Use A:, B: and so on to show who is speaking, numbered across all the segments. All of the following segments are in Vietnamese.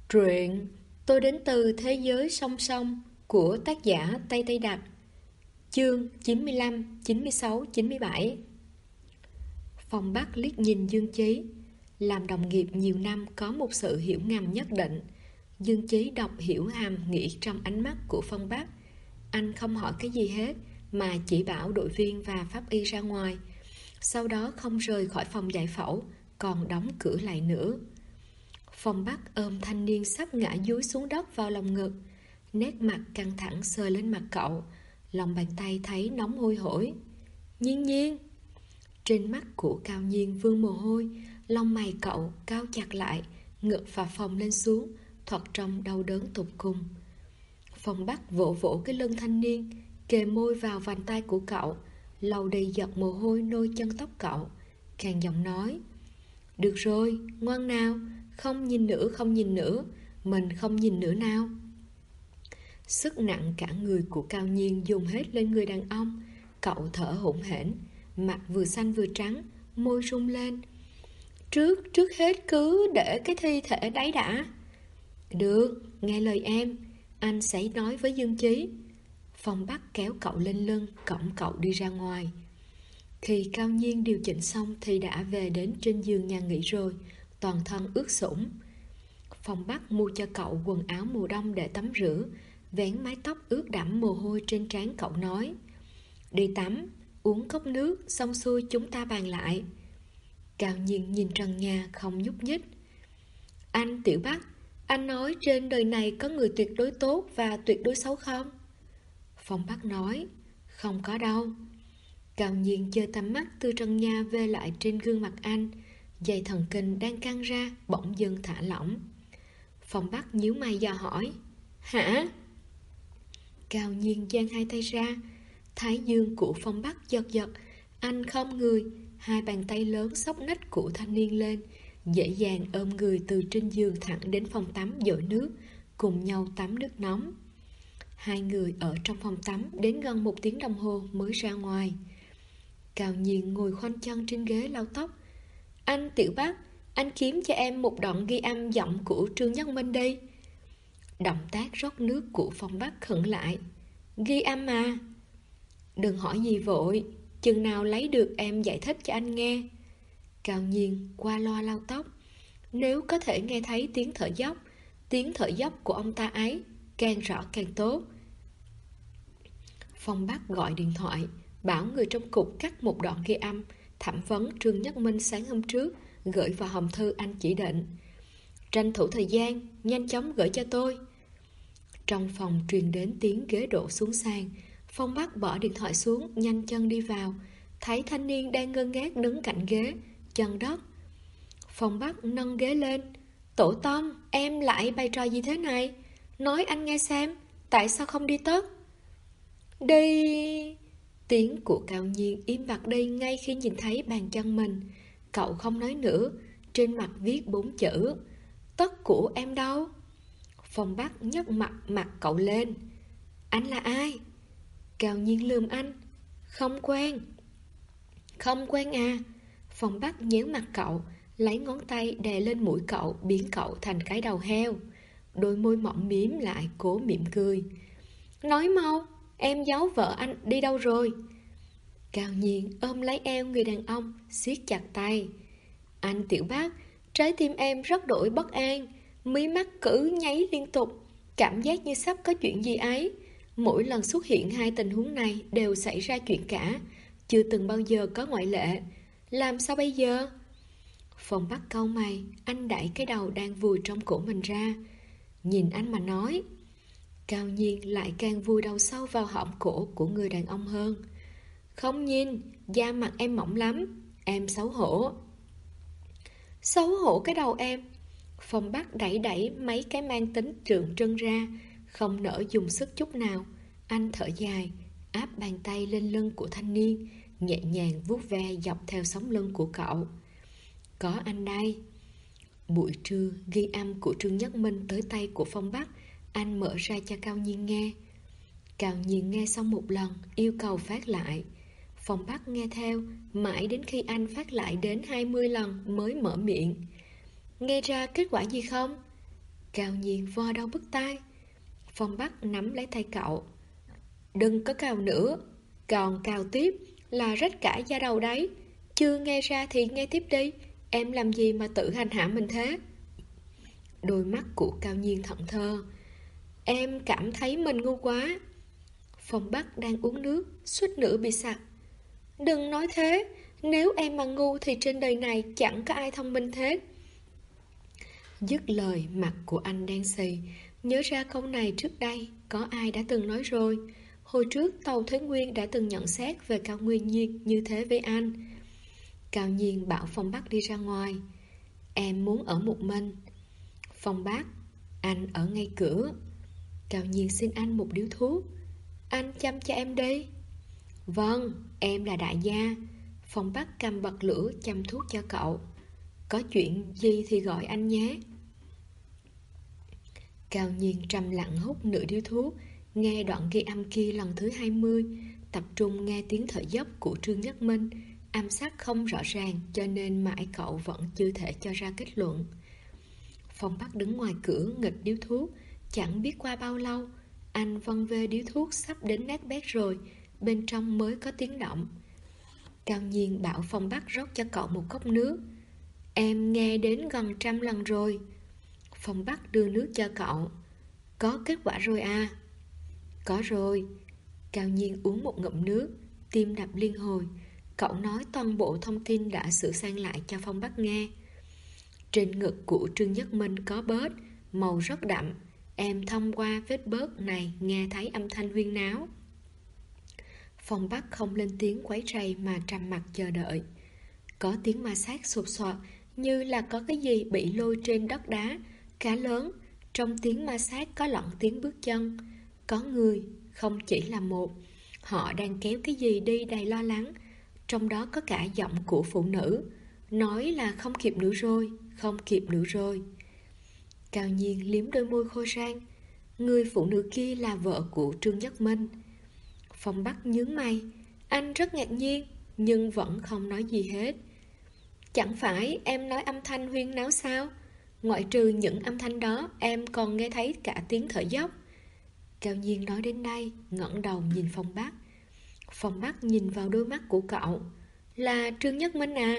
A: Truyện Tôi đến từ thế giới song song của tác giả Tây Tây Đặc. Chương 95, 96, 97. Phong Bắc liếc nhìn Dương Chí. Làm đồng nghiệp nhiều năm có một sự hiểu ngầm nhất định. Dương Chí đọc hiểu hàm nghĩ trong ánh mắt của Phong Bắc. Anh không hỏi cái gì hết mà chỉ bảo đội viên và pháp y ra ngoài. Sau đó không rời khỏi phòng giải phẫu, còn đóng cửa lại nữa. Phong Bắc ôm thanh niên sắp ngã dúi xuống đất vào lòng ngực. Nét mặt căng thẳng sờ lên mặt cậu. Lòng bàn tay thấy nóng hôi hổi. Nhiên Nhiên. Trên mắt của Cao Nhiên vương mồ hôi. Lông mày cậu cao chặt lại, ngực và phồng lên xuống, thoạt trông đau đớn tột cùng. Phong Bắc vỗ vỗ cái lưng thanh niên, kề môi vào vành tay của cậu, lau đi giọt mồ hôi nôi chân tóc cậu, khàn giọng nói: Được rồi, ngoan nào, không nhìn nữa, không nhìn nữa, mình không nhìn nữa nào. Sức nặng cả người của Cao Nhiên dùng hết lên người đàn ông. Cậu thở hổn hển, mặt vừa xanh vừa trắng, môi rung lên. Trước hết cứ để cái thi thể đấy đã. Được, nghe lời em, anh sẽ nói với Dương Chí. Phong Bắc kéo cậu lên lưng, cõng cậu đi ra ngoài. Khi Cao Nhiên điều chỉnh xong thì đã về đến trên giường nhà nghỉ rồi, toàn thân ướt sũng. Phong Bắc mua cho cậu quần áo mùa đông để tắm rửa, vén mái tóc ướt đẫm mồ hôi trên trán cậu nói: Đi tắm, uống cốc nước, xong xuôi chúng ta bàn lại. Cao Nhiên nhìn trần nhà không nhúc nhích. Anh Tiểu Bắc, anh nói trên đời này có người tuyệt đối tốt và tuyệt đối xấu không? Phong Bắc nói: Không có đâu. Cao Nhiên giơ tầm mắt từ trần nhà về lại trên gương mặt anh. Dây thần kinh đang căng ra bỗng dưng thả lỏng. Phong Bắc nhíu mày dò hỏi: Hả? Cao Nhiên giang hai tay ra. Thái dương của Phong Bắc giật giật. Anh khom người, hai bàn tay lớn xốc nách của thanh niên lên, dễ dàng ôm người từ trên giường thẳng đến phòng tắm dội nước, cùng nhau tắm nước nóng. Hai người ở trong phòng tắm đến gần 1 tiếng đồng hồ mới ra ngoài. Cao Nhiên ngồi khoanh chân trên ghế lau tóc. Anh Tiểu Bắc, anh kiếm cho em một đoạn ghi âm giọng của Trương Nhất Minh đi. Động tác rót nước của Phong Bắc khựng lại. Ghi âm à? Đừng hỏi gì vội, chừng nào lấy được em giải thích cho anh nghe. Cao Nhiên qua loa lau tóc. Nếu có thể nghe thấy tiếng thở dốc của ông ta ấy, càng rõ càng tốt. Phong Bắc gọi điện thoại, bảo người trong cục cắt một đoạn ghi âm thẩm vấn Trương Nhất Minh sáng hôm trước, gửi vào hòm thư anh chỉ định. Tranh thủ thời gian, nhanh chóng gửi cho tôi. Trong phòng truyền đến tiếng ghế đổ xuống sàn. Phong Bắc bỏ điện thoại xuống, nhanh chân đi vào, thấy thanh niên đang ngơ ngác đứng cạnh ghế, chân đất. Phong Bắc nâng ghế lên. Tổ tông, em lại bày trò gì thế này? Nói anh nghe xem, tại sao không đi tất? Đi... Tiếng của Cao Nhiên im bặt đi ngay khi nhìn thấy bàn chân mình. Cậu không nói nữa, trên mặt viết 4 chữ: Tất của em đâu? Phong Bắc nhấc mặt cậu lên. Anh là ai? Cao Nhiên lườm anh. Không quen. Không quen à? Phong Bắc nhéo mặt cậu, lấy ngón tay đè lên mũi cậu, biến cậu thành cái đầu heo. Đôi môi mỏng mím lại, cố mỉm cười. Nói mau, em giấu vợ anh đi đâu rồi? Cao Nhiên ôm lấy eo người đàn ông, siết chặt tay. Anh Tiểu Bắc, trái tim em rất đổi bất an, mí mắt cứ nháy liên tục, cảm giác như sắp có chuyện gì ấy. Mỗi lần xuất hiện hai tình huống này đều xảy ra chuyện cả, chưa từng bao giờ có ngoại lệ. Làm sao bây giờ? Phong Bắc cau mày, anh đẩy cái đầu đang vùi trong cổ mình ra. Nhìn anh mà nói. Cao Nhiên lại càng vùi đầu sâu vào hõm cổ của người đàn ông hơn. Không nhìn, da mặt em mỏng lắm, em xấu hổ. Xấu hổ cái đầu em. Phong Bắc đẩy mấy cái mang tính tượng trưng ra, không nỡ dùng sức chút nào. Anh thở dài, áp bàn tay lên lưng của thanh niên, nhẹ nhàng vuốt ve dọc theo sống lưng của cậu. Có anh đây. Buổi trưa, ghi âm của Trương Nhất Minh tới tay của Phong Bắc, anh mở ra cho Cao Nhiên nghe. Cao Nhiên nghe xong một lần, yêu cầu phát lại. Phong Bắc nghe theo, mãi đến khi anh phát lại đến 20 lần mới mở miệng. Nghe ra kết quả gì không? Cao Nhiên vo đau bứt tai. Phong Bắc nắm lấy tay cậu. Đừng có cào nữa, còn cào tiếp là rách cả da đầu đấy. Chưa nghe ra thì nghe tiếp đi. Em làm gì mà tự hành hạ mình thế? Đôi mắt của Cao Nhiên thẫn thờ. Em cảm thấy mình ngu quá. Phong Bắc đang uống nước, suýt nữa bị sặc. Đừng nói thế, nếu em mà ngu thì trên đời này chẳng có ai thông minh thế. Dứt lời, mặt của anh đen xì. Nhớ ra câu này trước đây có ai đã từng nói rồi. Hồi trước Tâu Thế Nguyên đã từng nhận xét về Cao Nguyên Nhiên như thế với anh. Cao Nhiên bảo Phong Bắc đi ra ngoài. Em muốn ở một mình. Phong Bắc, anh ở ngay cửa. Cao Nhiên xin anh một điếu thuốc. Anh chăm cho em đi. Vâng, em là đại gia. Phong Bắc cầm bật lửa chăm thuốc cho cậu. Có chuyện gì thì gọi anh nhé. Cao Nhiên trầm lặng hút nửa điếu thuốc, nghe đoạn ghi âm kia lần thứ 20, tập trung nghe tiếng thở dốc của Trương Nhất Minh. Âm sắc không rõ ràng cho nên mãi cậu vẫn chưa thể cho ra kết luận. Phong Bắc đứng ngoài cửa nghịch điếu thuốc. Chẳng biết qua bao lâu, anh vân vê điếu thuốc sắp đến nát bét rồi, bên trong mới có tiếng động. Cao Nhiên bảo Phong Bắc rót cho cậu một cốc nước. Em nghe đến gần 100 lần rồi. Phong Bắc đưa nước cho cậu. Có kết quả rồi à? Có rồi. Cao Nhiên uống một ngụm nước, tim đập liên hồi. Cậu nói toàn bộ thông tin đã sửa sang lại cho Phong Bắc nghe. Trên ngực của Trương Nhất Minh có bớt, màu rất đậm. Em thông qua vết bớt này nghe thấy âm thanh huyên náo. Phong Bắc không lên tiếng quấy rầy mà trầm mặc chờ đợi. Có tiếng ma sát sột soạt, như là có cái gì bị lôi trên đất đá khá lớn. Trong tiếng ma sát có lẫn tiếng bước chân. Có người, không chỉ là một. Họ đang kéo cái gì đi đầy lo lắng. Trong đó có cả giọng của phụ nữ, nói là không kịp nữa rồi, không kịp nữa rồi. Cao Nhiên liếm đôi môi khô rang. Người phụ nữ kia là vợ của Trương Nhất Minh. Phong Bắc nhướng mày. Anh rất ngạc nhiên, nhưng vẫn không nói gì hết. Chẳng phải em nói âm thanh huyên náo sao? Ngoại trừ những âm thanh đó, em còn nghe thấy cả tiếng thở dốc. Cao Nhiên nói đến đây, ngẩng đầu nhìn Phong Bắc. Phong Bắc nhìn vào đôi mắt của cậu. Là Trương Nhất Minh à?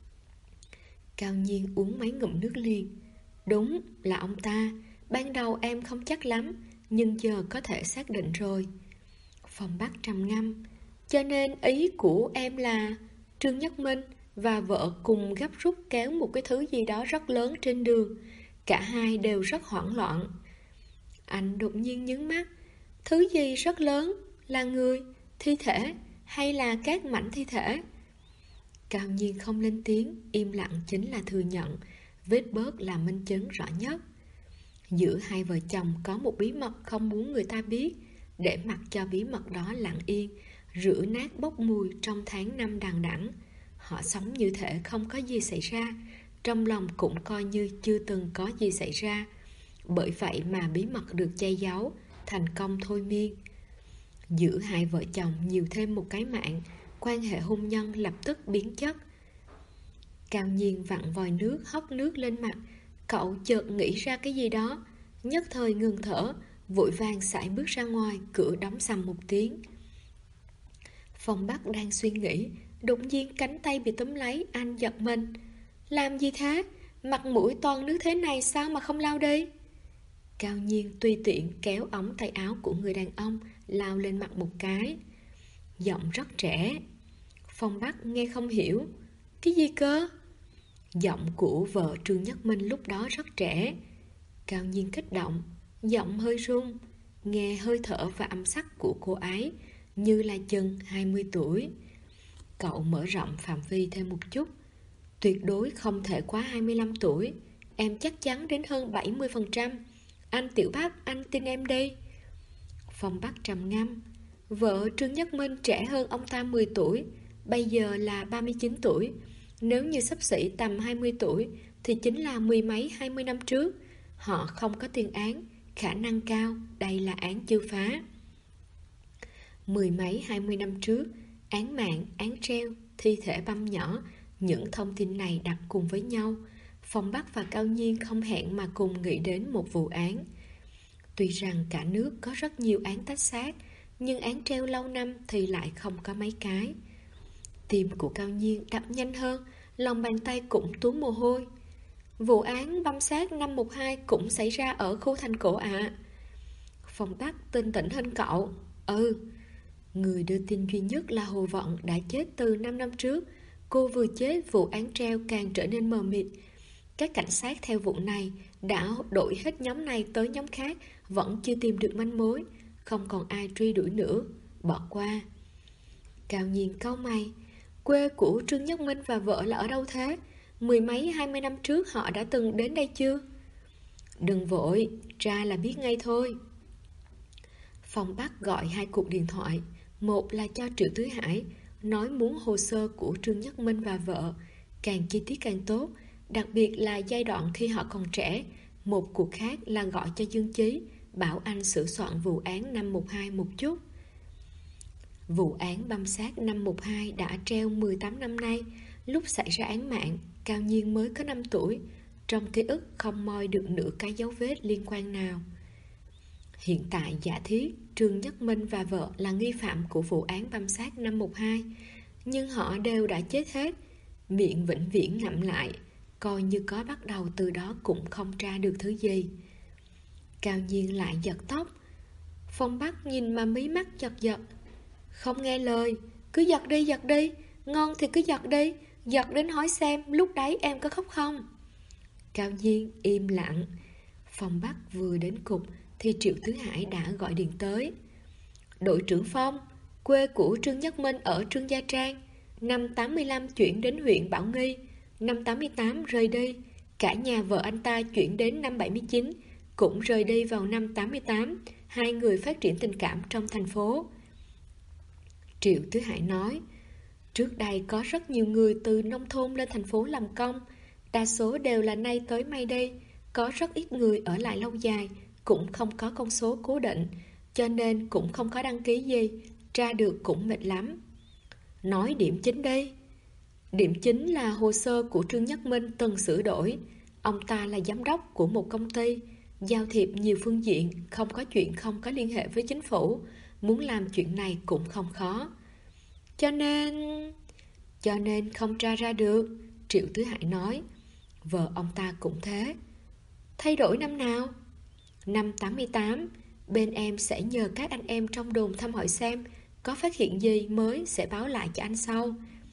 A: Cao Nhiên uống mấy ngụm nước liền. Đúng là ông ta. Ban đầu em không chắc lắm, nhưng giờ có thể xác định rồi. Phong Bắc trầm ngâm. Cho nên ý của em là Trương Nhất Minh và vợ cùng gấp rút kéo một cái thứ gì đó rất lớn trên đường. Cả hai đều rất hoảng loạn. Anh đột nhiên nhướng mắt. Thứ gì rất lớn? Là người, thi thể hay là các mảnh thi thể? Cao Nhiên không lên tiếng, im lặng chính là thừa nhận. Vết bớt là minh chứng rõ nhất. Giữa hai vợ chồng có một bí mật không muốn người ta biết. Để mặc cho bí mật đó lặng yên, rửa nát bốc mùi trong tháng năm đằng đẵng. Họ sống như thể không có gì xảy ra, trong lòng cũng coi như chưa từng có gì xảy ra. Bởi vậy mà bí mật được che giấu, thành công thôi miên. Giữa hai vợ chồng nhiều thêm một cái mạng, quan hệ hôn nhân lập tức biến chất. Cao Nhiên vặn vòi nước, hóc nước lên mặt. Cậu chợt nghĩ ra cái gì đó, nhất thời ngừng thở, vội vàng sải bước ra ngoài, cửa đóng sầm một tiếng. Phong Bắc đang suy nghĩ, đột nhiên cánh tay bị túm lấy, anh giật mình. Làm gì thế? Mặt mũi toàn nước thế này sao mà không lau đi? Cao Nhiên tùy tiện kéo ống tay áo của người đàn ông, lao lên mặt một cái. Giọng rất trẻ. Phong Bắc nghe không hiểu. Cái gì cơ? Giọng của vợ Trương Nhất Minh lúc đó rất trẻ. Cao Nhiên kích động, giọng hơi run, nghe hơi thở và âm sắc của cô ấy như là chừng 20 tuổi. Cậu mở rộng phạm vi thêm một chút. Tuyệt đối không thể quá 25 tuổi. Em chắc chắn đến hơn 70%. Anh Tiểu Bắc, anh tin em đi. Phong Bắc trầm ngâm. Vợ Trương Nhất Minh trẻ hơn ông ta 10 tuổi, bây giờ là 39 tuổi. Nếu như xấp xỉ tầm 20 tuổi thì chính là mười mấy 20 năm trước. Họ không có tiền án, khả năng cao đây là án chưa phá. Mười mấy 20 năm trước, án mạng, án treo, thi thể băm nhỏ, những thông tin này đặt cùng với nhau, Phong Bắc và Cao Nhiên không hẹn mà cùng nghĩ đến một vụ án. Tuy rằng cả nước có rất nhiều án tách xác, nhưng án treo lâu năm thì lại không có mấy cái. Tim của Cao Nhiên đập nhanh hơn, lòng bàn tay cũng túa mồ hôi. Vụ án băm xác năm 12 cũng xảy ra ở khu thành cổ ạ. Phong Bắc tinh tỉnh hơn cậu. Người đưa tin duy nhất là Hồ Vận đã chết từ 5 năm trước. Cô vừa chết, vụ án treo càng trở nên mờ mịt. Các cảnh sát theo vụ này đã đổi hết nhóm này tới nhóm khác, vẫn chưa tìm được manh mối. Không còn ai truy đuổi nữa, bỏ qua. Cao Nhiên cau mày. Quê của Trương Nhất Minh và vợ là ở đâu thế? 10 mấy 20 năm trước họ đã từng đến đây chưa? Đừng vội, ra là biết ngay thôi. Phong Bắc gọi 2 cuộc điện thoại. Một là cho Triệu Tứ Hải, nói muốn hồ sơ của Trương Nhất Minh và vợ, càng chi tiết càng tốt, đặc biệt là giai đoạn khi họ còn trẻ. Một cuộc khác là gọi cho Dương Chí, bảo anh sửa soạn vụ án năm 12 một chút. Vụ án băm xác năm 12 đã treo 18 năm nay. Lúc xảy ra án mạng, Cao Nhiên mới có 5 tuổi. Trong ký ức không moi được nửa cái dấu vết liên quan nào. Hiện tại giả thiết Trương Nhất Minh và vợ là nghi phạm của vụ án băm xác năm 12, nhưng họ đều đã chết hết. Miệng vĩnh viễn ngậm lại, coi như có bắt đầu từ đó cũng không tra được thứ gì. Cao Nhiên lại giật tóc. Phong Bắc nhìn mà mí mắt giật giật. Không nghe lời, cứ giật đi, ngon thì cứ giật đến hỏi xem lúc đấy em có khóc không. Cao Nhiên im lặng. Phong Bắc vừa đến cục thì Triệu Tứ Hải đã gọi điện tới. Đội trưởng Phong, quê của Trương Nhất Minh ở Trương Gia Trang, năm 85 chuyển đến huyện Bảo Nghi, năm 88 rời đi. Cả nhà vợ anh ta chuyển đến năm 79, cũng rời đi vào năm 88. Hai người phát triển tình cảm trong thành phố. Triệu Tứ Hải nói, trước đây có rất nhiều người từ nông thôn lên thành phố làm công, đa số đều là nay tới may đi, có rất ít người ở lại lâu dài, cũng không có con số cố định, cho nên cũng không có đăng ký gì, tra được cũng mệt lắm. Nói điểm chính đi. Điểm chính là hồ sơ của Trương Nhất Minh từng sửa đổi. Ông ta là giám đốc của một công ty, giao thiệp nhiều phương diện, không có chuyện không có liên hệ với chính phủ. Muốn làm chuyện này cũng không khó. Cho nên không tra ra được, Triệu Tứ Hải nói. Vợ ông ta cũng thế. Thay đổi năm nào? Năm 88, bên em sẽ nhờ các anh em trong đồn thăm hỏi xem có phát hiện gì mới sẽ báo lại cho anh sau.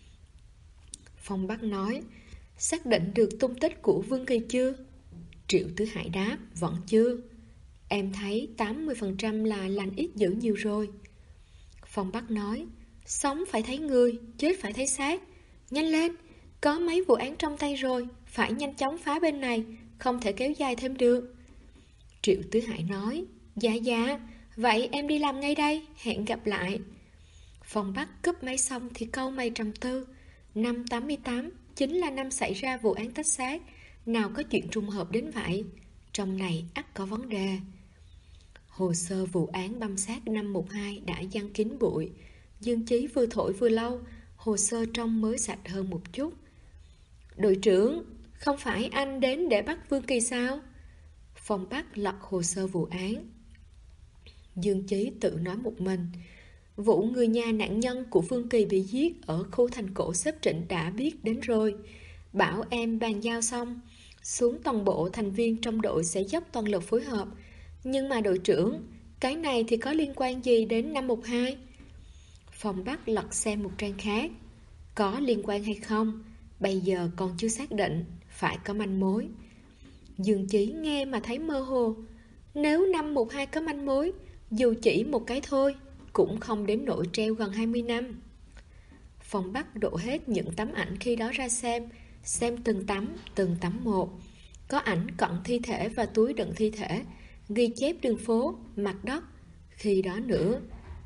A: Phong Bắc nói, xác định được tung tích của Vương Kỳ chưa? Triệu Tứ Hải đáp, vẫn chưa. Em thấy 80% là lành ít dữ nhiều rồi. Phong Bắc nói, sống phải thấy người, chết phải thấy xác. Nhanh lên, có mấy vụ án trong tay rồi, phải nhanh chóng phá bên này, không thể kéo dài thêm được. Triệu Tứ Hải nói, dạ, vậy em đi làm ngay đây, hẹn gặp lại. Phong Bắc cúp máy xong thì cau mày trầm tư. Năm 88 chính là năm xảy ra vụ án tách xác, nào có chuyện trùng hợp đến vậy. Trong này ắt có vấn đề. Hồ sơ vụ án băm xác năm 12 đã giăng kín bụi. Dương Chí vừa thổi vừa lâu, hồ sơ trông mới sạch hơn một chút. Đội trưởng, không phải anh đến để bắt Vương Kỳ sao? Phong Bắc lật hồ sơ vụ án. Dương Chí tự nói một mình. Vụ người nhà nạn nhân của Vương Kỳ bị giết ở khu thành cổ xếp Trịnh đã biết đến rồi. Bảo em bàn giao xong, xuống toàn bộ thành viên trong đội sẽ dốc toàn lực phối hợp. Nhưng mà đội trưởng, cái này thì có liên quan gì đến năm 12? Phong Bắc lật xem một trang khác. Có liên quan hay không, bây giờ còn chưa xác định, phải có manh mối. Dương Chí nghe mà thấy mơ hồ. Nếu năm 12 có manh mối, dù chỉ một cái thôi, cũng không đến nỗi treo gần 20 năm. Phong Bắc đổ hết những tấm ảnh khi đó ra xem từng tấm một. Có ảnh cận thi thể và túi đựng thi thể, ghi chép đường phố, mặt đất. Khi đó nữa.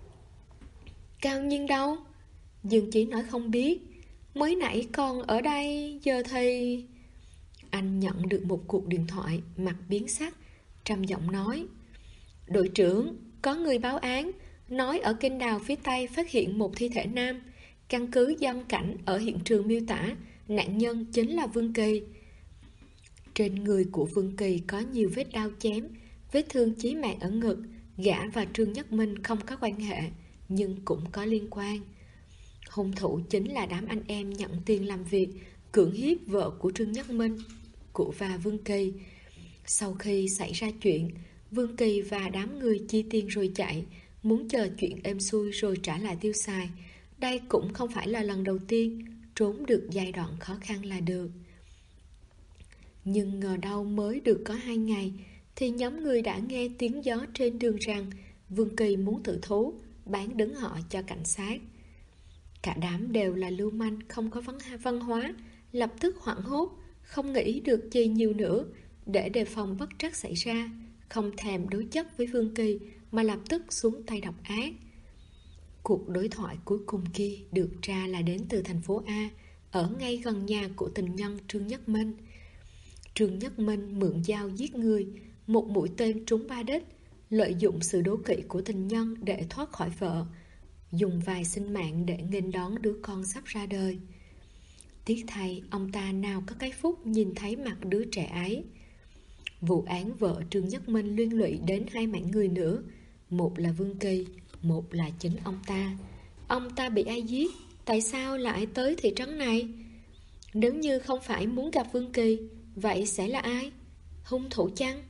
A: Cao Nhiên đâu? Dương Chí nói không biết. Mới nãy còn ở đây, giờ thì... Anh nhận được một cuộc điện thoại, mặt biến sắc, trầm giọng nói. Đội trưởng, có người báo án, nói ở kênh đào phía Tây phát hiện một thi thể nam. Căn cứ dân cảnh ở hiện trường miêu tả, nạn nhân chính là Vương Kỳ. Trên người của Vương Kỳ có nhiều vết đao chém, vết thương chí mạng ở ngực. Gã và Trương Nhất Minh không có quan hệ, nhưng cũng có liên quan. Hung thủ chính là đám anh em nhận tiền làm việc, cưỡng hiếp vợ của Trương Nhất Minh và Vương Kỳ. Sau khi xảy ra chuyện, Vương Kỳ và đám người chi tiền rồi chạy, muốn chờ chuyện êm xuôi rồi trả lại tiêu xài. Đây cũng không phải là lần đầu tiên, trốn được giai đoạn khó khăn là được. Nhưng ngờ đâu mới được có 2 ngày, thì nhóm người đã nghe tiếng gió trên đường rằng Vương Kỳ muốn tự thú, bán đứng họ cho cảnh sát. Cả đám đều là lưu manh, không có văn hóa, lập tức hoảng hốt, không nghĩ được gì nhiều nữa, để đề phòng bất trắc xảy ra, không thèm đối chất với Vương Kỳ mà lập tức xuống tay độc ác. Cuộc đối thoại cuối cùng kia được ra là đến từ thành phố A, ở ngay gần nhà của tình nhân Trương Nhất Minh. Trương Nhất Minh mượn dao giết người, một mũi tên trúng 3 đích, lợi dụng sự đố kỵ của tình nhân để thoát khỏi vợ, dùng vài sinh mạng để nghênh đón đứa con sắp ra đời. Tiếc thay, ông ta nào có cái phúc nhìn thấy mặt đứa trẻ ấy. Vụ án vợ Trương Nhất Minh liên lụy đến 2 mạng người nữa, một là Vương Kỳ, một là chính ông ta. Ông ta bị ai giết? Tại sao lại tới thị trấn này? Nếu như không phải muốn gặp Vương Kỳ, vậy sẽ là ai? Hung thủ chăng?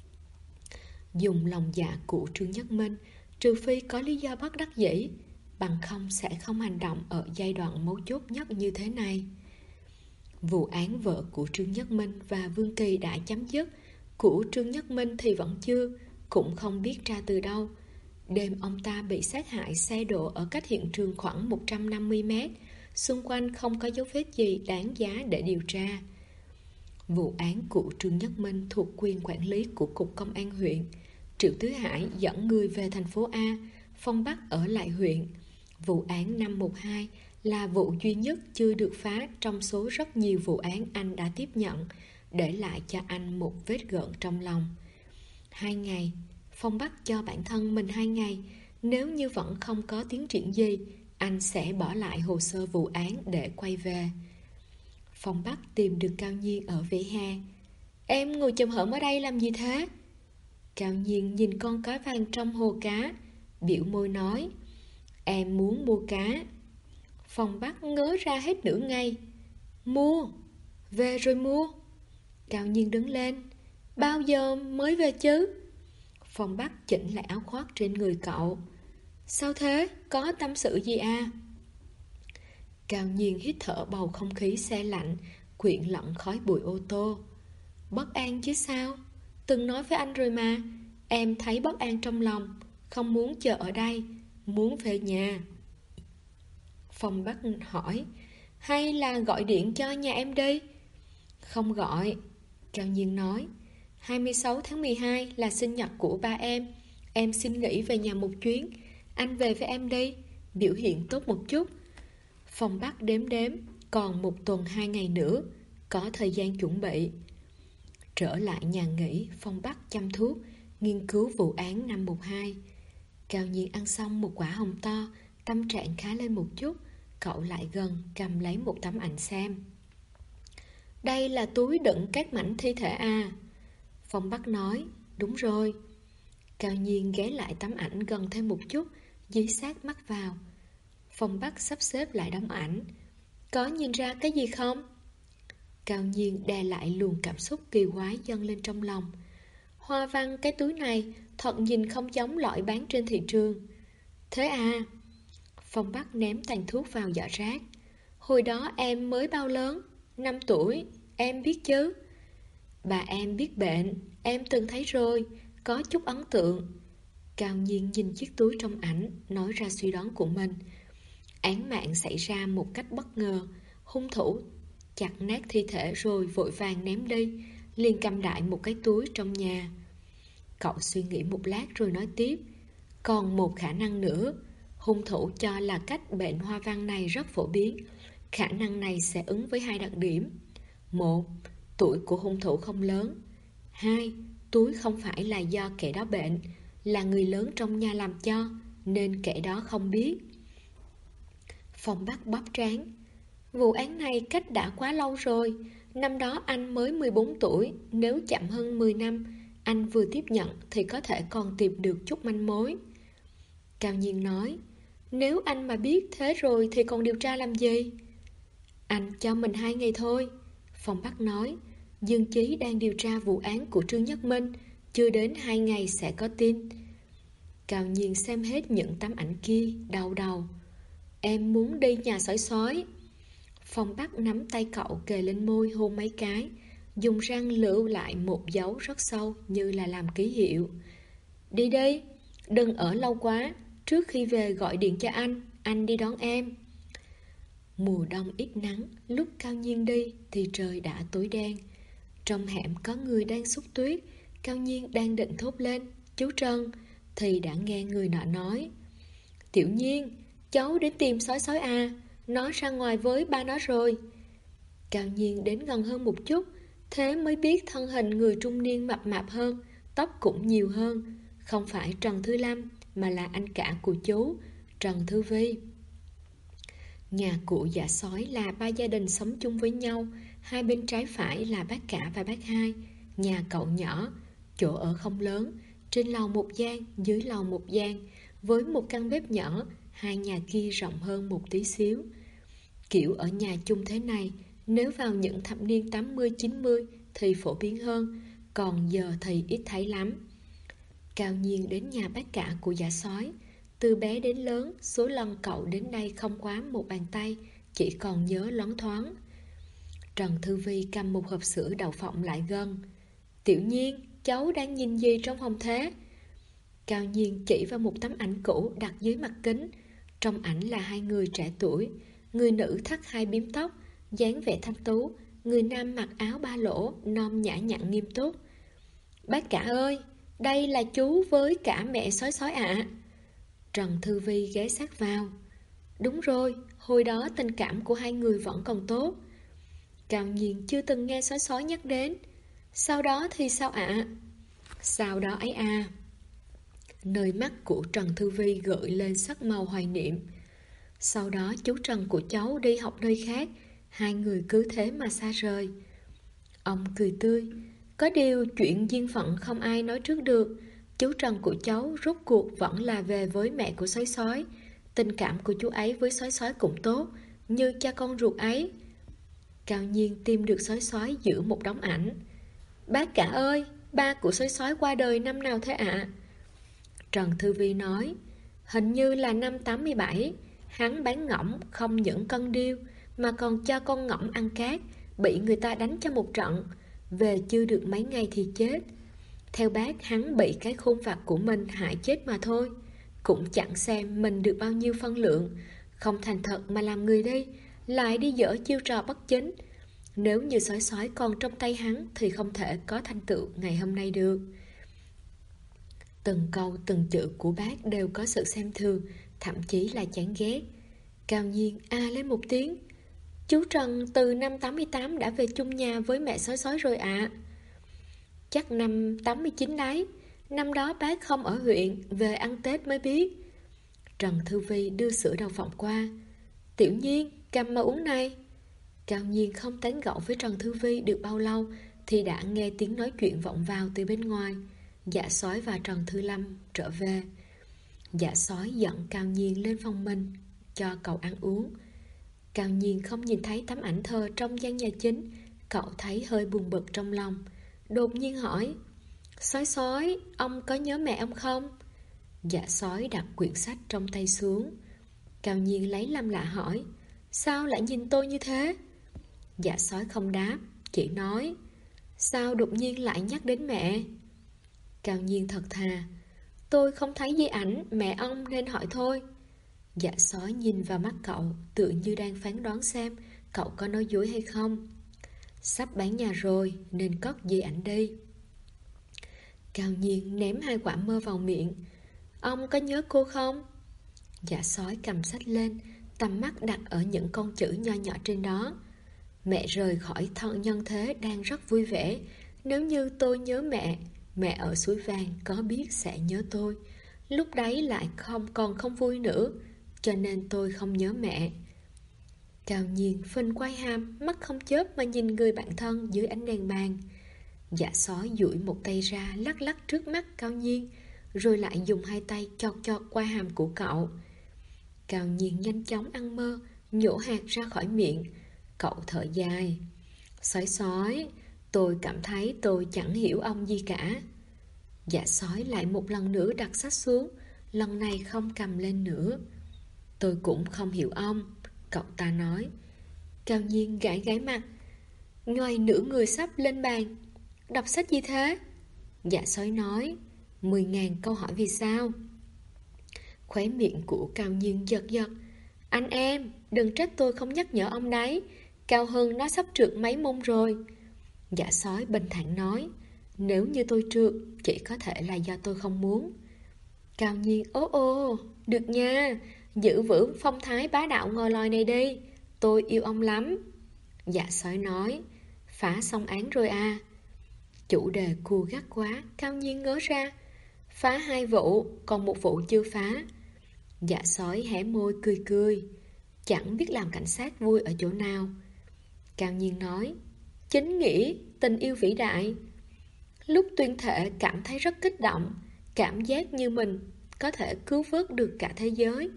A: Dùng lòng dạ của Trương Nhất Minh, trừ phi có lý do bất đắc dĩ, bằng không sẽ không hành động ở giai đoạn mấu chốt nhất như thế này. Vụ án vợ của Trương Nhất Minh và Vương Kỳ đã chấm dứt, của Trương Nhất Minh thì vẫn chưa, cũng không biết ra từ đâu. Đêm ông ta bị sát hại, xe đổ ở cách hiện trường khoảng 150 mét, xung quanh không có dấu vết gì đáng giá để điều tra. Vụ án của Trương Nhất Minh thuộc quyền quản lý của Cục Công an huyện. Triệu Tứ Hải dẫn người về thành phố A, Phong Bắc ở lại huyện. Vụ án 512 là vụ duy nhất chưa được phá trong số rất nhiều vụ án anh đã tiếp nhận, để lại cho anh một vết gợn trong lòng. 2 ngày, Phong Bắc cho bản thân mình 2 ngày, nếu như vẫn không có tiến triển gì, anh sẽ bỏ lại hồ sơ vụ án để quay về. Phong Bắc tìm được Cao Nhiên ở vỉa hè. Em ngồi chồm hổm ở đây làm gì thế? Cao Nhiên nhìn con cá vàng trong hồ cá, biểu môi nói, em muốn mua cá. Phong Bắc ngớ ra hết nửa ngày. Mua? Về rồi mua? Cao Nhiên đứng lên. Bao giờ mới về chứ? Phong Bắc chỉnh lại áo khoác trên người cậu. Sao thế? Có tâm sự gì à? Cao Nhiên hít thở bầu không khí se lạnh, quyện lẫn khói bụi ô tô. Bất an chứ sao? Từng nói với anh rồi mà, em thấy bất an trong lòng, không muốn chờ ở đây, muốn về nhà. Phong Bắc hỏi, hay là gọi điện cho nhà em đi? Không gọi. Cao Nhiên nói, 26 tháng 12 là sinh nhật của ba em xin nghỉ về nhà một chuyến, anh về với em đi, biểu hiện tốt một chút. Phong Bắc đếm còn 1 tuần 2 ngày nữa, có thời gian chuẩn bị. Trở lại nhà nghỉ, Phong Bắc chăm thuốc, nghiên cứu vụ án 512. Cao Nhiên ăn xong một quả hồng to, tâm trạng khá lên một chút. Cậu lại gần, cầm lấy một tấm ảnh xem. Đây là túi đựng các mảnh thi thể à? Phong Bắc nói, đúng rồi. Cao Nhiên ghé lại tấm ảnh gần thêm một chút, dí sát mắt vào. Phong Bắc sắp xếp lại đống ảnh. Có nhìn ra cái gì không? Cao Nhiên đè lại luồng cảm xúc kỳ quái dâng lên trong lòng. Hoa văn cái túi này thật nhìn không giống loại bán trên thị trường. Thế à? Phong Bắc ném tàn thuốc vào giỏ rác. Hồi đó em mới bao lớn? 5 tuổi, em biết chứ? Bà em biết bệnh, em từng thấy rồi, có chút ấn tượng. Cao Nhiên nhìn chiếc túi trong ảnh, nói ra suy đoán của mình. Án mạng xảy ra một cách bất ngờ, hung thủ chặt nát thi thể rồi vội vàng ném đi, liền cầm đại một cái túi trong nhà. Cậu suy nghĩ một lát rồi nói tiếp. Còn một khả năng nữa, hung thủ cho là cách bệnh hoa văn này rất phổ biến. Khả năng này sẽ ứng với 2 đặc điểm. 1. Tuổi của hung thủ không lớn. 2. Túi không phải là do kẻ đó bệnh, là người lớn trong nhà làm cho, nên kẻ đó không biết. Phong Bắc bóp trán. Vụ án này cách đã quá lâu rồi, năm đó anh mới 14 tuổi, nếu chậm hơn 10 năm, anh vừa tiếp nhận thì có thể còn tìm được chút manh mối. Cao Nhiên nói, nếu anh mà biết thế rồi thì còn điều tra làm gì? Anh cho mình 2 ngày thôi. Phong Bắc nói, Dương Chí đang điều tra vụ án của Trương Nhất Minh, chưa đến 2 ngày sẽ có tin. Cao Nhiên xem hết những tấm ảnh kia, đau đầu. Em muốn đi nhà sói sói. Phong Bắc nắm tay cậu kề lên môi hôn mấy cái, dùng răng lưu lại một dấu rất sâu như là làm ký hiệu. Đi đi, đừng ở lâu quá, trước khi về gọi điện cho anh đi đón em. Mùa đông ít nắng, lúc Cao Nhiên đi thì trời đã tối đen. Trong hẻm có người đang xúc tuyết, Cao Nhiên đang định thốt lên, chú Trân, thì đã nghe người nọ nói. Tiểu Nhiên, cháu đến tìm sói sói à, nó ra ngoài với ba nó rồi. Cao Nhiên đến gần hơn một chút, thế mới biết thân hình người trung niên mập mạp hơn, tóc cũng nhiều hơn. Không phải Trần Thư Lâm, mà là anh cả của chú, Trần Thư Vi. Nhà cụ Dạ Sói là 3 gia đình sống chung với nhau, hai bên trái phải là bác cả và bác hai. Nhà cậu nhỏ, chỗ ở không lớn, trên lầu một gian, dưới lầu một gian, với một căn bếp nhỏ, hai nhà kia rộng hơn một tí xíu. Kiểu ở nhà chung thế này, nếu vào những thập niên 80-90 thì phổ biến hơn, còn giờ thì ít thấy lắm. Cao Nhiên đến nhà bác cả của Dạ Sói. Từ bé đến lớn, số lần cậu đến đây không quá một bàn tay, chỉ còn nhớ loáng thoáng. Trần Thư Vi cầm một hộp sữa đậu phộng lại gần. Tiểu Nhiên, cháu đang nhìn gì trong phòng thế? Cao Nhiên chỉ vào một tấm ảnh cũ đặt dưới mặt kính. Trong ảnh là hai người trẻ tuổi, người nữ thắt hai bím tóc, dáng vẻ thanh tú, người nam mặc áo ba lỗ, non nhã nhặn nghiêm túc. Bác cả ơi, đây là chú với cả mẹ sói sói ạ. Trần Thư Vi ghé sát vào. Đúng rồi, hồi đó tình cảm của hai người vẫn còn tốt. Cao Nhiên chưa từng nghe sói sói nhắc đến. Sau đó thì sao ạ? Sau đó ấy à. Nơi mắt của Trần Thư Vi gợi lên sắc màu hoài niệm. Sau đó chú Trần của cháu đi học nơi khác, hai người cứ thế mà xa rời. Ông cười tươi. Có điều chuyện duyên phận không ai nói trước được. Chú Trần của cháu rốt cuộc vẫn là về với mẹ của sói sói. Tình cảm của chú ấy với sói sói cũng tốt, như cha con ruột ấy. Cao Nhiên tìm được sói sói giữa một đống ảnh. Bác cả ơi, ba của sói sói qua đời năm nào thế ạ? Trần Thư Vi nói, hình như là năm 87. Hắn bán ngỗng không những cân điêu, mà còn cho con ngỗng ăn cát, bị người ta đánh cho một trận. Về chưa được mấy ngày thì chết. Theo bác, hắn bị cái khuôn vặt của mình hại chết mà thôi. Cũng chẳng xem mình được bao nhiêu phân lượng. Không thành thật mà làm người đi, lại đi dở chiêu trò bất chính. Nếu như sói sói còn trong tay hắn thì không thể có thành tựu ngày hôm nay được. Từng câu từng chữ của bác đều có sự xem thường, thậm chí là chán ghét. Cao Nhiên lên một tiếng. Chú Trần từ năm 88 đã về chung nhà với mẹ sói sói rồi ạ. Chắc năm 89 đấy. Năm đó bác không ở huyện, về ăn Tết mới biết. Trần Thư Vi đưa sữa đậu phộng qua. Tiểu Nhiên, cầm mà uống này. Cao Nhiên không tán gẫu với Trần Thư Vi được bao lâu thì đã nghe tiếng nói chuyện vọng vào từ bên ngoài. Dạ Sói và Trần Thư Lâm trở về. Dạ Sói dẫn Cao Nhiên lên phòng mình cho cậu ăn uống. Cao Nhiên không nhìn thấy tấm ảnh thờ trong gian nhà chính. Cậu thấy hơi buồn bực trong lòng, đột nhiên hỏi, Sói sói, ông có nhớ mẹ ông không? Dạ Sói đặt quyển sách trong tay xuống. Cao Nhiên lấy làm lạ hỏi, sao lại nhìn tôi như thế? Dạ Sói không đáp, chỉ nói, sao đột nhiên lại nhắc đến mẹ? Cao Nhiên thật thà, tôi không thấy di ảnh mẹ ông nên hỏi thôi. Dạ Sói nhìn vào mắt cậu, tự như đang phán đoán xem cậu có nói dối hay không. Sắp bán nhà rồi nên cất di ảnh đi. Cao Nhiên ném 2 quả mơ vào miệng. Ông có nhớ cô không? Dạ Sói cầm sách lên, tầm mắt đặt ở những con chữ nho nhỏ trên đó. Mẹ rời khỏi thân nhân thế đang rất vui vẻ. Nếu như tôi nhớ mẹ, mẹ ở suối vàng có biết sẽ nhớ tôi. Lúc đấy lại còn không vui nữa, cho nên tôi không nhớ mẹ. Cao Nhiên phình quay hàm, mắt không chớp mà nhìn người bạn thân dưới ánh đèn bàn. Dạ sói duỗi một tay ra lắc lắc trước mắt Cao Nhiên, rồi lại dùng hai tay chọt chọt qua hàm của cậu. Cao Nhiên nhanh chóng ăn mơ, nhổ hạt ra khỏi miệng. Cậu thở dài. Sói sói, tôi cảm thấy tôi chẳng hiểu ông gì cả. Dạ sói lại một lần nữa đặt sách xuống, lần này không cầm lên nữa. Tôi cũng không hiểu ông, cậu ta nói. Cao Nhiên gãi gãi mặt. Ngoài nửa người sắp lên bàn. Đọc sách gì thế? Dạ sói nói. 10.000 câu hỏi vì sao. Khóe miệng của Cao Nhiên giật giật. Anh em, đừng trách tôi không nhắc nhở ông đấy. Cao Hưng nó sắp trượt mấy môn rồi. Dạ sói bình thản nói. Nếu như tôi trượt, chỉ có thể là do tôi không muốn. Cao Nhiên ô, được nha. Giữ vững phong thái bá đạo ngồi lòi này đi. Tôi yêu ông lắm. Dạ sói nói. Phá xong án rồi à? Chủ đề cù gắt quá, Cao Nhiên ngớ ra. Phá 2 vụ, còn 1 vụ chưa phá. Dạ sói hé môi cười cười. Chẳng biết làm cảnh sát vui ở chỗ nào. Cao Nhiên nói. Chính nghĩa, tình yêu vĩ đại. Lúc tuyên thệ cảm thấy rất kích động, cảm giác như mình có thể cứu vớt được cả thế giới.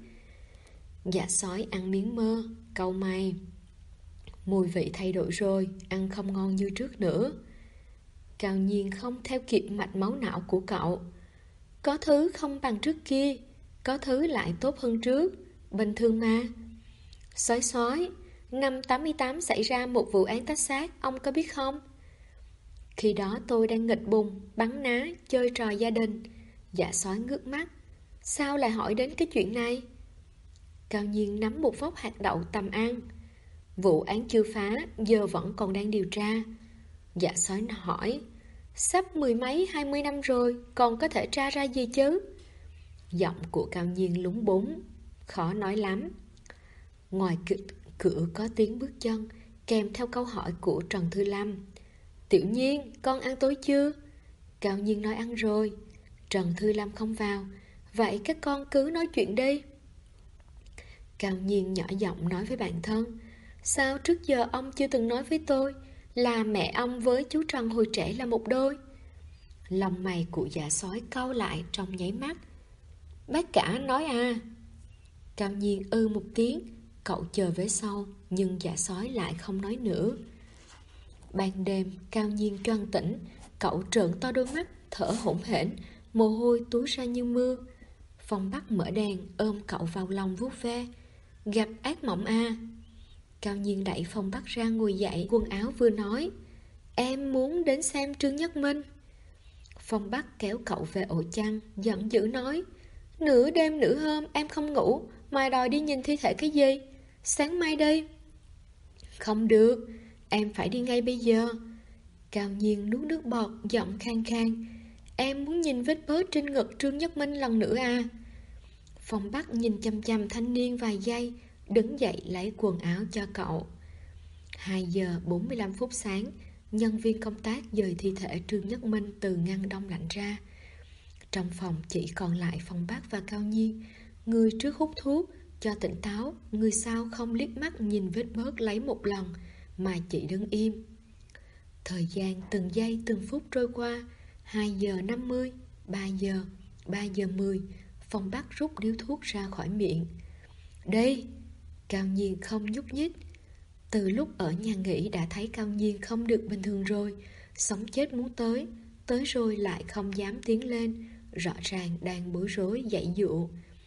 A: Dạ sói ăn miếng mơ, cau mày. Mùi vị thay đổi rồi, ăn không ngon như trước nữa. Cao Nhiên không theo kịp mạch máu não của cậu. Có thứ không bằng trước kia, có thứ lại tốt hơn trước, bình thường mà. Sói sói, năm 88 xảy ra một vụ án tách xác, ông có biết không? Khi đó tôi đang nghịch bùng, bắn ná, chơi trò gia đình. Dạ sói ngước mắt. Sao lại hỏi đến cái chuyện này? Cao Nhiên nắm một vốc hạt đậu tầm ăn. Vụ án chưa phá, giờ vẫn còn đang điều tra. Dạ sói hỏi. Sắp 10 mấy 20 năm rồi, còn có thể tra ra gì chứ? Giọng của Cao Nhiên lúng búng. Khó nói lắm. Ngoài cửa có tiếng bước chân, kèm theo câu hỏi của Trần Thư Lâm. Tiểu Nhiên, con ăn tối chưa? Cao Nhiên nói ăn rồi. Trần Thư Lâm không vào. Vậy các con cứ nói chuyện đi. Cao Nhiên nhỏ giọng nói với bạn thân. Sao trước giờ ông chưa từng nói với tôi là mẹ ông với chú Trần hồi trẻ là một đôi? Lòng mày của dạ sói cau lại trong nháy mắt. Bác cả nói à? Cao Nhiên một tiếng. Cậu chờ về sau, nhưng dạ sói lại không nói nữa. Ban đêm, Cao Nhiên choàng tỉnh. Cậu trợn to đôi mắt, thở hổn hển, mồ hôi túa ra như mưa. Phong Bắc mở đèn, ôm cậu vào lòng vuốt ve. Gặp ác mộng à? Cao Nhiên đẩy Phong Bắc ra ngồi dậy, quần áo vừa nói. Em muốn đến xem Trương Nhất Minh. Phong Bắc kéo cậu về ổ chăn, giận dữ nói. Nửa đêm nửa hôm em không ngủ, mà đòi đi nhìn thi thể cái gì? Sáng mai đi. Không được, em phải đi ngay bây giờ. Cao Nhiên nuốt nước bọt, giọng khang khang. Em muốn nhìn vết bớt trên ngực Trương Nhất Minh lần nữa à? Phong Bắc nhìn chằm chằm thanh niên vài giây, đứng dậy lấy quần áo cho cậu. 2 giờ 45 phút sáng, nhân viên công tác dời thi thể Trương Nhất Minh từ ngăn đông lạnh ra. Trong phòng chỉ còn lại Phong Bắc và Cao Nhiên. Người trước hút thuốc cho tỉnh táo, người sau không liếc mắt nhìn vết bớt lấy một lần, mà chỉ đứng im. Thời gian từng giây từng phút trôi qua. 2 giờ 50, 3 giờ, 3 giờ 10. Phong Bắc rút điếu thuốc ra khỏi miệng. Đi. Cao Nhiên không nhúc nhích. Từ lúc ở nhà nghỉ đã thấy Cao Nhiên không được bình thường rồi. Sống chết muốn tới rồi lại không dám tiến lên, rõ ràng đang bối rối dãy dụa.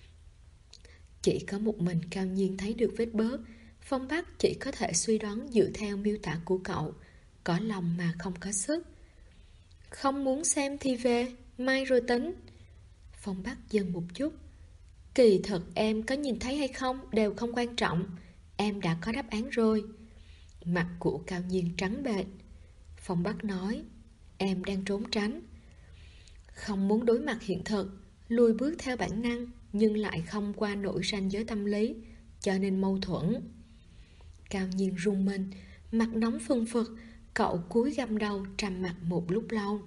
A: Chỉ có một mình Cao Nhiên thấy được vết bớt. Phong Bắc chỉ có thể suy đoán dựa theo miêu tả của cậu. Có lòng mà không có sức. Không muốn xem thì về, mai rồi tính. Phong Bắc dừng một chút. Kỳ thật em có nhìn thấy hay không đều không quan trọng. Em đã có đáp án rồi. Mặt của Cao Nhiên trắng bệch. Phong Bắc nói. Em đang trốn tránh. Không muốn đối mặt hiện thực, lùi bước theo bản năng, nhưng lại không qua nổi ranh giới tâm lý, cho nên mâu thuẫn. Cao Nhiên run mình, mặt nóng phừng phực. Cậu cúi gằm đầu trầm mặc một lúc lâu.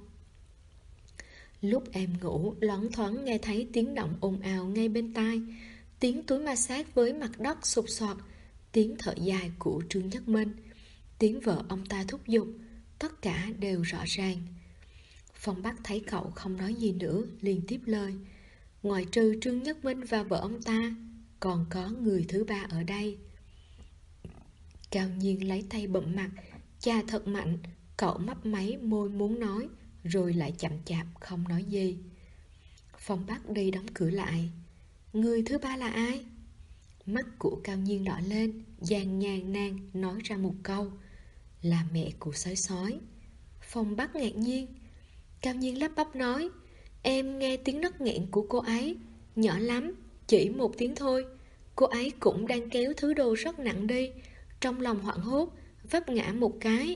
A: Lúc em ngủ, loáng thoáng nghe thấy tiếng động ồn ào ngay bên tai. Tiếng túi ma sát với mặt đất sụp soạt. tiếng thở dài của Trương Nhất Minh, tiếng vợ ông ta thúc giục, tất cả đều rõ ràng. Phong Bắc thấy cậu không nói gì nữa, liền tiếp lời. Ngoại trừ Trương Nhất Minh và vợ ông ta, còn có người thứ ba ở đây. Cao Nhiên lấy tay bụm mặt, chà thật mạnh. Cậu mấp máy môi muốn nói, rồi lại chậm chạp không nói gì. Phong Bắc đi đóng cửa lại. Người thứ ba là ai? Mắt của Cao Nhiên đỏ lên, gian nhàn nan nói ra một câu. Là mẹ của sói sói. Phong Bắc ngạc nhiên. Cao Nhiên lắp bắp nói. Em nghe tiếng nấc nghẹn của cô ấy, nhỏ lắm, chỉ một tiếng thôi. Cô ấy cũng đang kéo thứ đồ rất nặng đi. Trong lòng hoảng hốt, vấp ngã một cái.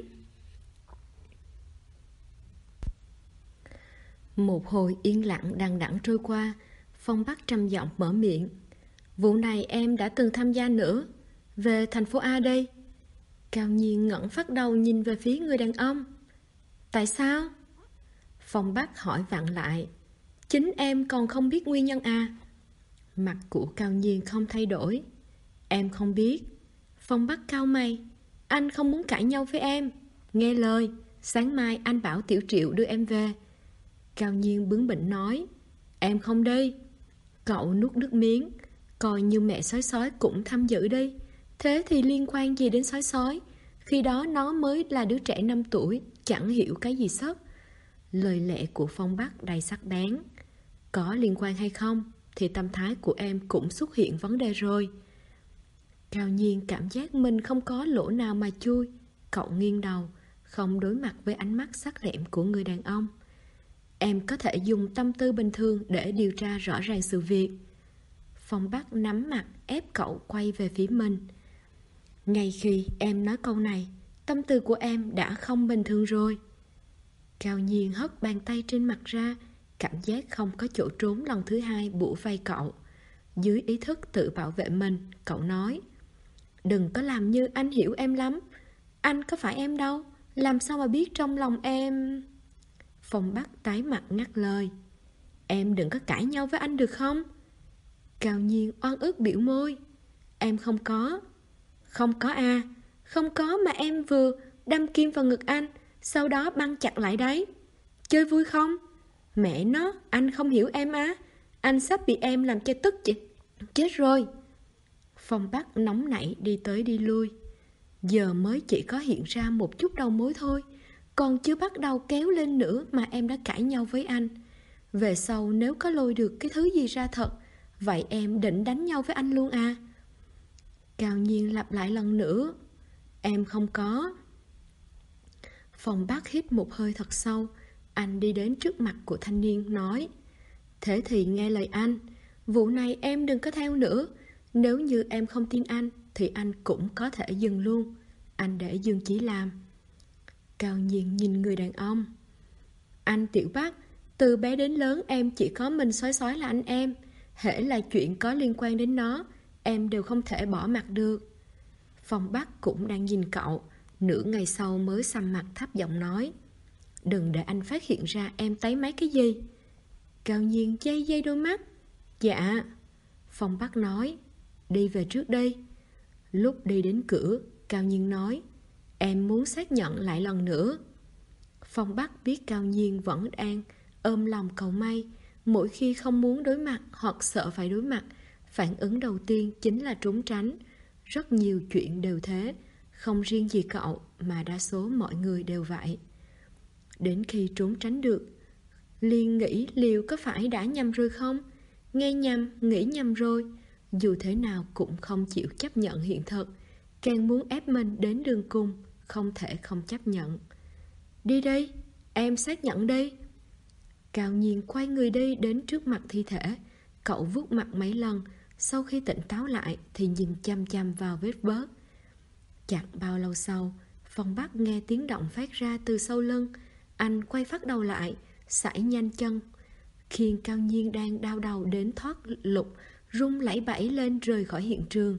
A: Một hồi yên lặng đằng đẵng trôi qua. Phong Bắc trầm giọng mở miệng. Vụ này em đã từng tham gia nữa. Về thành phố A đây. Cao Nhiên ngẩng phát đầu nhìn về phía người đàn ông. Tại sao? Phong Bắc hỏi vặn lại. Chính em còn không biết nguyên nhân à? Mặt của Cao Nhiên không thay đổi. Em không biết. Phong Bắc cau mày. Anh không muốn cãi nhau với em. Nghe lời, sáng mai anh bảo Tiểu Triệu đưa em về. Cao Nhiên bướng bỉnh nói. Em không đi. Cậu nuốt nước miếng. Coi như mẹ sói sói cũng tham dự đi. Thế thì liên quan gì đến sói sói? Khi đó nó mới là đứa trẻ 5 tuổi, chẳng hiểu cái gì sất. Lời lẽ của Phong Bắc đầy sắc bén. Có liên quan hay không thì tâm thái của em cũng xuất hiện vấn đề rồi. Cao Nhiên cảm giác mình không có lỗ nào mà chui. Cậu nghiêng đầu, không đối mặt với ánh mắt sắc lẹm của người đàn ông. Em có thể dùng tâm tư bình thường để điều tra rõ ràng sự việc. Phong Bắc nắm mặt ép cậu quay về phía mình. Ngay khi em nói câu này, tâm tư của em đã không bình thường rồi. Cao Nhiên hất bàn tay trên mặt ra, cảm giác không có chỗ trốn lần thứ hai bủa vây cậu. Dưới ý thức tự bảo vệ mình, cậu nói. Đừng có làm như anh hiểu em lắm. Anh có phải em đâu, làm sao mà biết trong lòng em... Phong Bắc tái mặt ngắt lời. Em đừng có cãi nhau với anh được không? Cao Nhiên oan ức biểu môi. Em không có. Không có à? Không có mà em vừa đâm kim vào ngực anh, sau đó băng chặt lại đấy. Chơi vui không? Mẹ nó, anh không hiểu em á. Anh sắp bị em làm cho tức chết rồi. Phong Bắc nóng nảy đi tới đi lui. Giờ mới chỉ có hiện ra một chút đầu mối thôi, còn chưa bắt đầu kéo lên nữa mà em đã cãi nhau với anh. Về sau nếu có lôi được cái thứ gì ra thật, vậy em định đánh nhau với anh luôn à? Cao Nhiên lặp lại lần nữa. Em không có. Phong Bắc hít một hơi thật sâu. Anh đi đến trước mặt của thanh niên nói. Thế thì nghe lời anh. Vụ này em đừng có theo nữa. Nếu như em không tin anh thì anh cũng có thể dừng luôn. Anh để Dương Chí làm. Cao Nhiên nhìn người đàn ông. Anh Tiểu Bắc, từ bé đến lớn em chỉ có mình sói sói là anh em. Hễ là chuyện có liên quan đến nó, em đều không thể bỏ mặt được. Phong Bắc cũng đang nhìn cậu. Nửa ngày sau mới sầm mặt thấp giọng nói. Đừng để anh phát hiện ra em tấy mấy cái gì. Cao Nhiên dây đôi mắt. Dạ. Phong Bắc nói. Đi về trước đây. Lúc đi đến cửa, Cao Nhiên nói. Em muốn xác nhận lại lần nữa. Phong Bắc biết Cao Nhiên vẫn đang ôm lòng cầu may. Mỗi khi không muốn đối mặt hoặc sợ phải đối mặt, phản ứng đầu tiên chính là trốn tránh. Rất nhiều chuyện đều thế, không riêng gì cậu mà đa số mọi người đều vậy. Đến khi trốn tránh được, liền nghĩ liệu có phải đã nhầm rồi không? Nghe nhầm, nghĩ nhầm rồi. Dù thế nào cũng không chịu chấp nhận hiện thực, càng muốn ép mình đến đường cùng, không thể không chấp nhận. Đi đi, em xác nhận đi. Cao Nhiên quay người đi đến trước mặt thi thể. Cậu vuốt mặt mấy lần. Sau khi tỉnh táo lại thì nhìn chăm chăm vào vết bớt. Chẳng bao lâu sau, Phong Bắc nghe tiếng động phát ra từ sau lưng. Anh quay phát đầu lại, sải nhanh chân, khiến Cao Nhiên đang đau đầu đến thoát lục, rung lẩy bẩy lên rời khỏi hiện trường.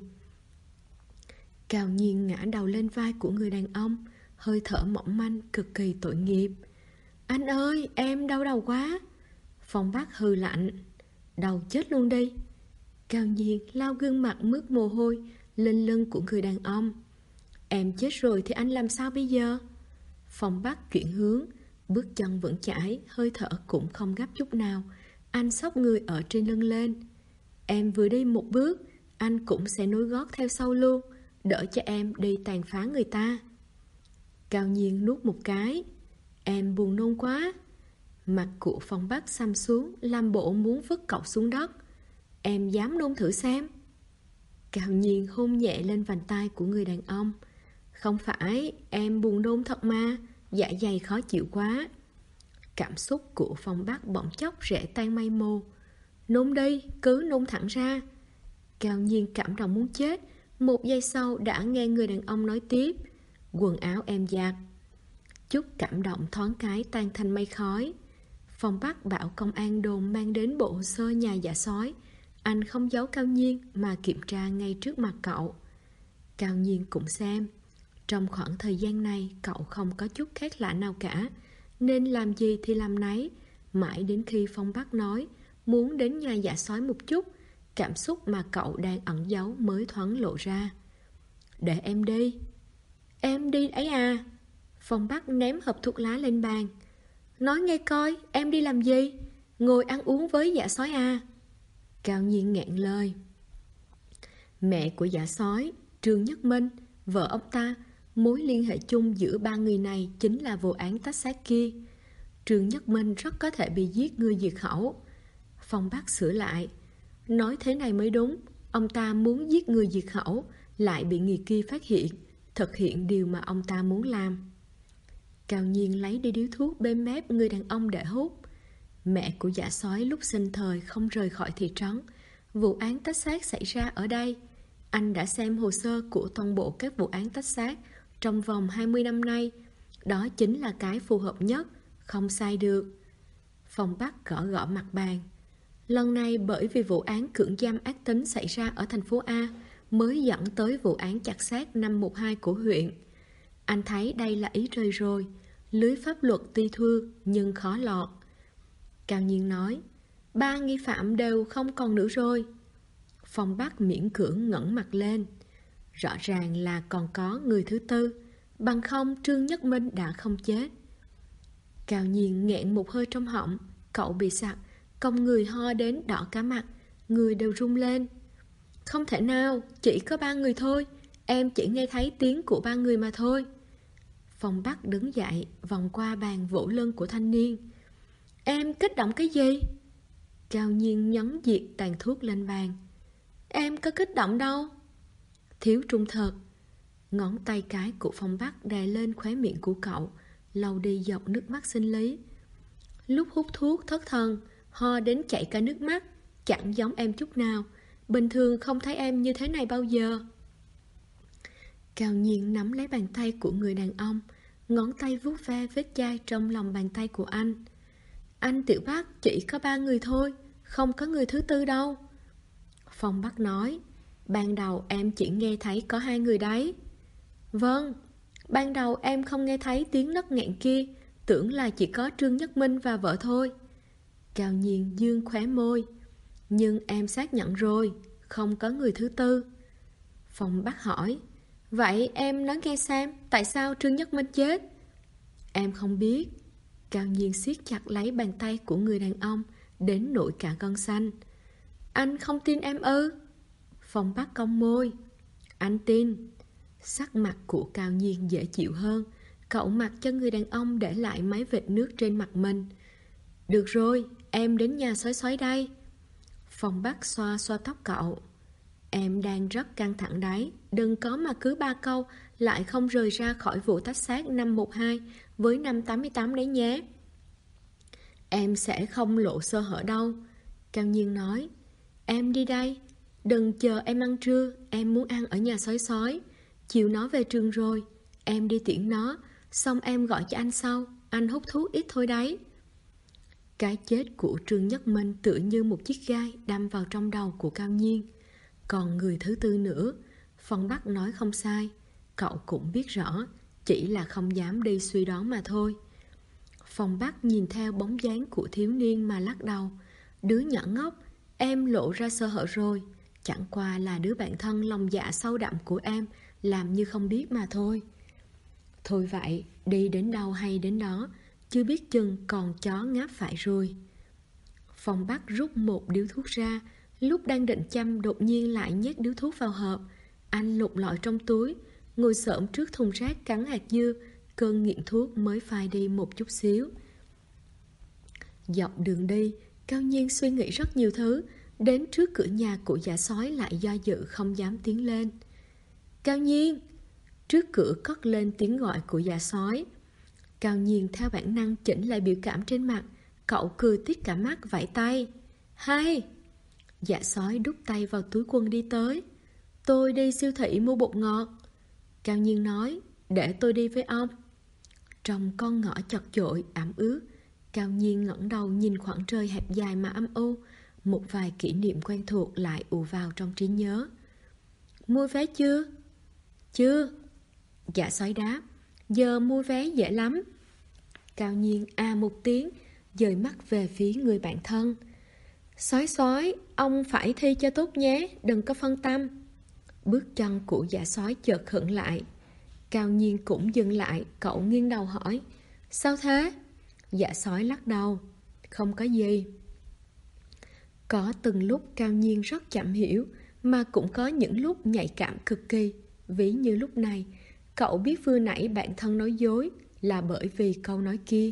A: Cao Nhiên ngã đầu lên vai của người đàn ông, hơi thở mỏng manh, cực kỳ tội nghiệp. Anh ơi, em đau đầu quá. Phong Bắc hừ lạnh. Đầu chết luôn đi. Cao Nhiên lau gương mặt mướt mồ hôi, lên lưng của người đàn ông. Em chết rồi thì anh làm sao bây giờ? Phong Bắc chuyển hướng, bước chân vững chãi, hơi thở cũng không gấp chút nào. Anh xốc người ở trên lưng lên. Em vừa đi một bước, anh cũng sẽ nối gót theo sau luôn, đỡ cho em đi tàn phá người ta. Cao Nhiên nuốt một cái. Em buồn nôn quá. Mặt của Phong Bắc xăm xuống, làm bộ muốn vứt cậu xuống đất. Em dám nôn thử xem. Cao Nhiên hôn nhẹ lên vành tai của người đàn ông. Không phải, em buồn nôn thật mà, dạ dày khó chịu quá. Cảm xúc của Phong Bắc bỗng chốc rẽ tan mây mù. Nôn đi, cứ nôn thẳng ra. Cao Nhiên cảm động muốn chết. Một giây sau đã nghe người đàn ông nói tiếp. Quần áo em giặt. Chút cảm động thoáng cái tan thành mây khói. Phong Bắc bảo công an đồn mang đến bộ hồ sơ nhà giả sói. Anh không giấu Cao Nhiên mà kiểm tra ngay trước mặt cậu. Cao Nhiên cũng xem. Trong khoảng thời gian này cậu không có chút khác lạ nào cả, nên làm gì thì làm nấy. Mãi đến khi Phong Bắc nói muốn đến nhà giả sói một chút, cảm xúc mà cậu đang ẩn giấu mới thoáng lộ ra. Để em đi. Em đi ấy à? Phong Bắc ném hộp thuốc lá lên bàn. Nói nghe coi, em đi làm gì? Ngồi ăn uống với giả sói à? Cao Nhiên nghẹn lời. Mẹ của giả sói, Trương Nhất Minh, vợ ông ta, mối liên hệ chung giữa ba người này chính là vụ án tách xác kia. Trương Nhất Minh rất có thể bị giết người diệt khẩu. Phong Bắc sửa lại. Nói thế này mới đúng. Ông ta muốn giết người diệt khẩu, lại bị người kia phát hiện, thực hiện điều mà ông ta muốn làm. Cao Nhiên lấy đi điếu thuốc bên mép người đàn ông để hút. Mẹ của giả sói lúc sinh thời không rời khỏi thị trấn. Vụ án tách xác xảy ra ở đây. Anh đã xem hồ sơ của toàn bộ các vụ án tách xác trong vòng 20 năm nay. Đó chính là cái phù hợp nhất, không sai được. Phong Bắc gõ gõ mặt bàn. Lần này bởi vì vụ án cưỡng giam ác tính xảy ra ở thành phố A mới dẫn tới vụ án chặt xác năm 12 của huyện. Anh thấy đây là ý trời rồi. Lưới pháp luật tuy thưa nhưng khó lọt. Cao Nhiên nói, 3 nghi phạm đều không còn nữa rồi. Phong Bắc miễn cưỡng ngẩng mặt lên. Rõ ràng là còn có người thứ tư, bằng không Trương Nhất Minh đã không chết. Cao Nhiên nghẹn một hơi trong họng. Cậu bị sặc, cong người ho đến đỏ cả mặt, người đều rung lên. Không thể nào, chỉ có 3 người thôi. Em chỉ nghe thấy tiếng của 3 người mà thôi. Phong Bắc đứng dậy, vòng qua bàn vỗ lưng của thanh niên. Em kích động cái gì? Cao Nhiên nhấn diệt tàn thuốc lên bàn. Em có kích động đâu. Thiếu trung thực. Ngón tay cái của Phong Bắc đè lên khóe miệng của cậu, lau đi giọt nước mắt sinh lý. Lúc hút thuốc thất thần, ho đến chảy cả nước mắt, chẳng giống em chút nào. Bình thường không thấy em như thế này bao giờ. Cao Nhiên nắm lấy bàn tay của người đàn ông, ngón tay vuốt ve vết chai trong lòng bàn tay của anh. Anh Tiểu Bắc, chỉ có 3 người thôi, không có người thứ tư đâu. Phong Bắc nói, ban đầu em chỉ nghe thấy có 2 người đấy. Vâng, ban đầu em không nghe thấy tiếng nấc nghẹn kia, tưởng là chỉ có Trương Nhất Minh và vợ thôi. Cao Nhiên dương khóe môi. Nhưng em xác nhận rồi, không có người thứ tư. Phong Bắc hỏi, vậy em nói nghe xem, tại sao Trương Nhất Minh chết? Em không biết. Cao Nhiên siết chặt lấy bàn tay của người đàn ông, đến nỗi cả gân xanh. Anh không tin em ư? Phong Bắc cong môi. Anh tin. Sắc mặt của Cao Nhiên dễ chịu hơn. Cậu mặc cho người đàn ông để lại mấy vệt nước trên mặt mình. Được rồi, em đến nhà sói sói đây. Phong Bắc xoa xoa tóc cậu. Em đang rất căng thẳng đấy. Đừng có mà cứ 3 câu lại không rời ra khỏi vụ tách xác năm 12 với năm 88 đấy nhé. Em sẽ không lộ sơ hở đâu. Cao Nhiên nói. Em đi đây. Đừng chờ em ăn trưa. Em muốn ăn ở nhà sói sói. Chiều nó về trường rồi. Em đi tiễn nó. Xong em gọi cho anh sau. Anh hút thuốc ít thôi đấy. Cái chết của Trương Nhất Minh tựa như một chiếc gai đâm vào trong đầu của Cao Nhiên. Còn người thứ tư nữa, Phong Bắc nói không sai. Cậu cũng biết rõ, chỉ là không dám đi suy đoán mà thôi. Phong Bắc nhìn theo bóng dáng của thiếu niên mà lắc đầu. Đứa nhỏ ngốc, em lộ ra sơ hở rồi. Chẳng qua là đứa bạn thân lòng dạ sâu đậm của em làm như không biết mà thôi. Thôi vậy, đi đến đâu hay đến đó, chưa biết chừng còn chó ngáp phải rồi. Phong Bắc rút một điếu thuốc ra, lúc đang định châm đột nhiên lại nhét điếu thuốc vào hộp. Anh lục lọi trong túi, ngồi xổm trước thùng rác cắn hạt dưa, cơn nghiện thuốc mới phai đi một chút xíu. Dọc đường đi, Cao Nhiên suy nghĩ rất nhiều thứ. Đến trước cửa nhà của Dạ Sói lại do dự không dám tiến lên. Cao Nhiên! Trước cửa cất lên tiếng gọi của Dạ Sói. Cao Nhiên theo bản năng chỉnh lại biểu cảm trên mặt. Cậu cười tít cả mắt vẫy tay. Hay! Dạ Sói đút tay vào túi quần đi tới. Tôi đi siêu thị mua bột ngọt. Cao Nhiên nói, để tôi đi với ông. Trong con ngõ chật chội, ẩm ướt, Cao Nhiên ngẩng đầu nhìn khoảng trời hẹp dài mà âm u. Một vài kỷ niệm quen thuộc lại ùa vào trong trí nhớ. Mua vé chưa? Chưa. Dạ Sói đáp, giờ mua vé dễ lắm. Cao Nhiên một tiếng, dời mắt về phía người bạn thân. Sói, ông phải thi cho tốt nhé, đừng có phân tâm. Bước chân của Dạ Sói chợt khựng lại. Cao Nhiên cũng dừng lại, cậu nghiêng đầu hỏi, sao thế? Dạ Sói lắc đầu, không có gì. Có từng lúc Cao Nhiên rất chậm hiểu, mà cũng có những lúc nhạy cảm cực kỳ. Ví như lúc này, cậu biết vừa nãy bạn thân nói dối là bởi vì câu nói kia.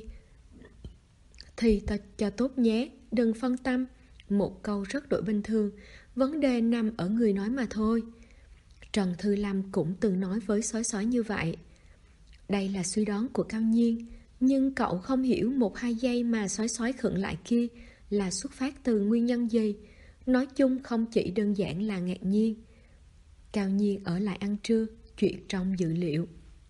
A: Thì cho tốt nhé, đừng phân tâm. Một câu rất đổi bình thường, vấn đề nằm ở người nói mà thôi. Trần Thư Lâm cũng từng nói với Sói như vậy. Đây là suy đoán của Cao Nhiên, nhưng cậu không hiểu 1-2 giây mà Sói khựng lại kia là xuất phát từ nguyên nhân gì. Nói chung không chỉ đơn giản là ngạc nhiên. Cao Nhiên ở lại ăn trưa, chuyện trong dự liệu.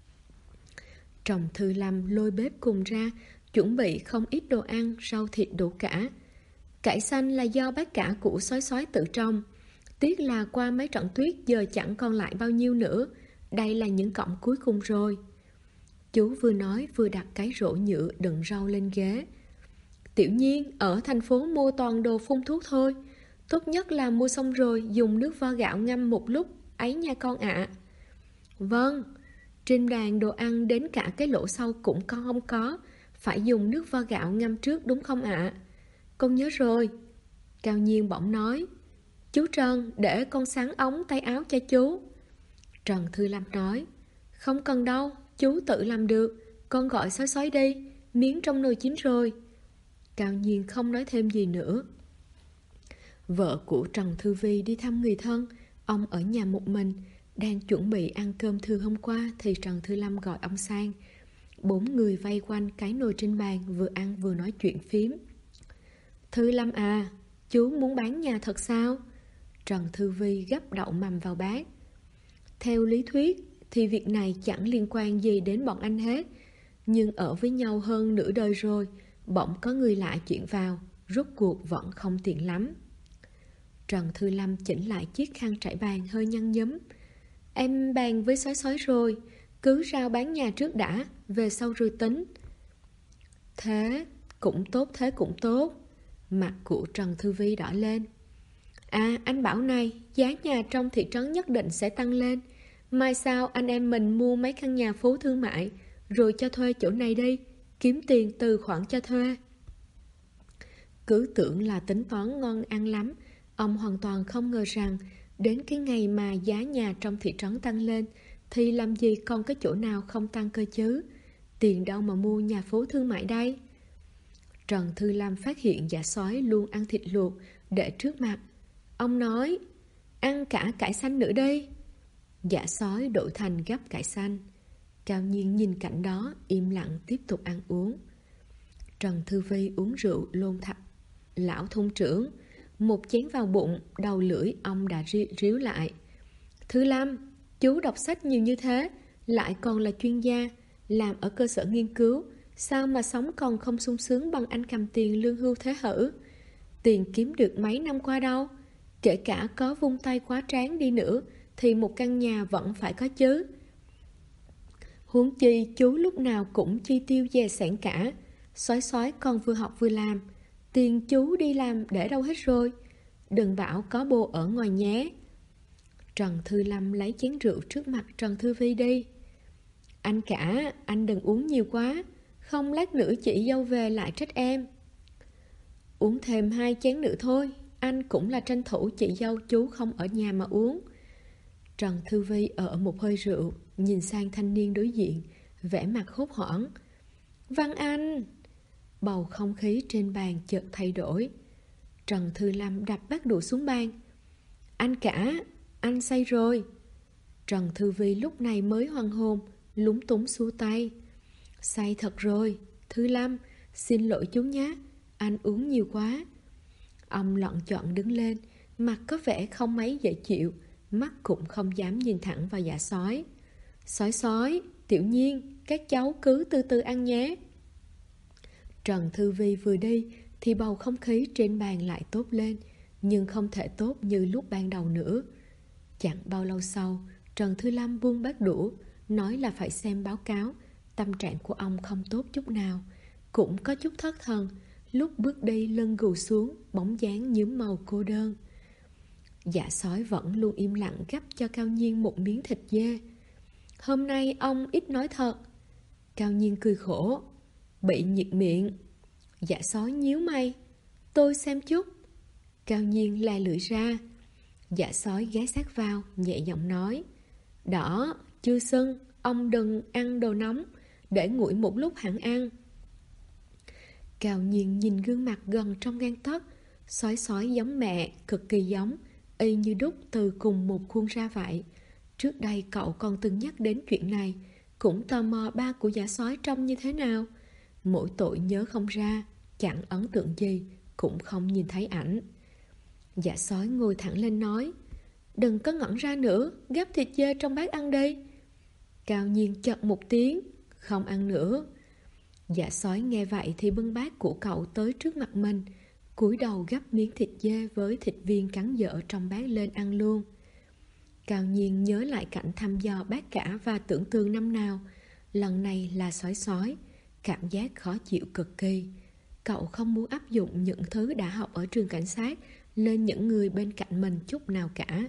A: Trần Thư Lâm lôi bếp cùng ra, chuẩn bị không ít đồ ăn, rau thịt đủ cả. Cải xanh là do bác cả của Sói tự trồng. Tiếc là qua mấy trận tuyết giờ chẳng còn lại bao nhiêu nữa. Đây là những cọng cuối cùng rồi. Chú vừa nói vừa đặt cái rổ nhựa đựng rau lên ghế. Tiểu Nhiên, ở thành phố mua toàn đồ phun thuốc thôi. Tốt nhất là mua xong rồi dùng nước vo gạo ngâm một lúc ấy nha con ạ. Vâng. Trên bàn đồ ăn đến cả cái lỗ sau cũng không có. Phải dùng nước vo gạo ngâm trước đúng không ạ? Con nhớ rồi. Cao Nhiên bỗng nói, chú Trần, để con sắn ống tay áo cho chú. Trần Thư Lâm nói, không cần đâu, chú tự làm được. Con gọi Sói đi, miếng trong nồi chín rồi. Cao Nhiên không nói thêm gì nữa. Vợ của Trần Thư Vi đi thăm người thân. Ông ở nhà một mình, đang chuẩn bị ăn cơm trưa hôm qua thì Trần Thư Lâm gọi ông sang. 4 người vây quanh cái nồi trên bàn, vừa ăn vừa nói chuyện phím. Thư Lâm à, chú muốn bán nhà thật sao? Trần Thư Vi gắp đậu mầm vào bát. Theo lý thuyết thì việc này chẳng liên quan gì đến bọn anh hết. Nhưng ở với nhau hơn nửa đời rồi, bỗng có người lạ chuyển vào, rốt cuộc vẫn không tiện lắm. Trần Thư Lâm chỉnh lại chiếc khăn trải bàn hơi nhăn nhúm. Em bàn với Sói rồi, cứ rao bán nhà trước đã, về sau rồi tính. Thế cũng tốt. Mặt của Trần Thư Vi đỏ lên. À, anh bảo này, giá nhà trong thị trấn nhất định sẽ tăng lên. Mai sau anh em mình mua mấy căn nhà phố thương mại, rồi cho thuê chỗ này đi, kiếm tiền từ khoản cho thuê. Cứ tưởng là tính toán ngon ăn lắm, ông hoàn toàn không ngờ rằng đến cái ngày mà giá nhà trong thị trấn tăng lên thì làm gì còn cái chỗ nào không tăng cơ chứ. Tiền đâu mà mua nhà phố thương mại đây? Trần Thư Lâm phát hiện Dạ Sói luôn ăn thịt luộc để trước mặt. Ông nói, ăn cả cải xanh nữa đi. Dạ Sói đổi thành gắp cải xanh. Cao Nhiên nhìn cảnh đó, im lặng tiếp tục ăn uống. Trần Thư Vi uống rượu lôn thạch lão thôn trưởng. Một chén vào bụng, đầu lưỡi ông đã ríu lại. Thư Lâm, chú đọc sách nhiều như thế, lại còn là chuyên gia, làm ở cơ sở nghiên cứu, sao mà sống còn không sung sướng bằng anh cầm tiền lương hưu thế hử? Tiền kiếm được mấy năm qua đâu, kể cả có vung tay quá tráng đi nữa thì một căn nhà vẫn phải có chứ. Huống chi chú lúc nào cũng chi tiêu dè sẻn cả. Sói còn vừa học vừa làm, tiền chú đi làm để đâu hết rồi? đừng bảo có bồ ở ngoài nhé. Trần Thư Lâm lấy chén rượu trước mặt Trần Thư Vi đi. Anh cả, anh đừng uống nhiều quá, không lát nữa chị dâu về lại trách em. Uống thêm 2 chén nữa thôi, anh cũng là tranh thủ chị dâu chú không ở nhà mà uống. Trần Thư Vi ở một hơi rượu, nhìn sang thanh niên đối diện, vẻ mặt hốt hoảng. Văn Anh! Bầu không khí trên bàn chợt thay đổi. Trần Thư Lâm đập bát đũa xuống bàn. Anh cả, anh say rồi. Trần Thư Vi lúc này mới hoang hồn, lúng túng xua tay. Say thật rồi, Thư Lâm, xin lỗi chú nhé, anh uống nhiều quá. Ông lọn chọn đứng lên, mặt có vẻ không mấy dễ chịu, mắt cũng không dám nhìn thẳng vào Dạ Sói. Sói, Tiểu Nhiên, các cháu cứ từ từ ăn nhé. Trần Thư Vi vừa đi thì bầu không khí trên bàn lại tốt lên, nhưng không thể tốt như lúc ban đầu nữa. Chẳng bao lâu sau, Trần Thư Lâm buông bát đũa, nói là phải xem báo cáo. Tâm trạng của ông không tốt chút nào, cũng có chút thất thần. Lúc bước đi lưng gù xuống, bóng dáng nhuốm màu cô đơn. Dạ Sói vẫn luôn im lặng gắp cho Cao Nhiên một miếng thịt dê. Hôm nay ông ít nói thật. Cao Nhiên cười khổ. Bị nhiệt miệng. Dạ Sói nhíu mày. Tôi xem chút. Cao Nhiên la lưỡi ra. Dạ Sói ghé sát vào, nhẹ giọng nói. Đỏ, chưa sưng, ông đừng ăn đồ nóng, để nguội một lúc hẳn ăn. Cao Nhiên nhìn gương mặt gần trong gang tấc. Sói giống mẹ, cực kỳ giống, y như đúc từ cùng một khuôn ra vậy. Trước đây cậu còn từng nhắc đến chuyện này, cũng tò mò ba của Dạ Sói trông như thế nào. Mỗi tội nhớ không ra, chẳng ấn tượng gì, cũng không nhìn thấy ảnh. Dạ Sói ngồi thẳng lên nói. Đừng có ngẩn ra nữa, gắp thịt dê trong bát ăn đi. Cao Nhiên chật một tiếng. Không ăn nữa. Dạ Sói nghe vậy thì bưng bát của cậu tới trước mặt mình, cúi đầu gắp miếng thịt dê với thịt viên cắn dở trong bát lên ăn luôn. Cao Nhiên nhớ lại cảnh thăm dò bác cả và tưởng tượng năm nào. Lần này là Sói, cảm giác khó chịu cực kỳ. Cậu không muốn áp dụng những thứ đã học ở trường cảnh sát lên những người bên cạnh mình chút nào cả.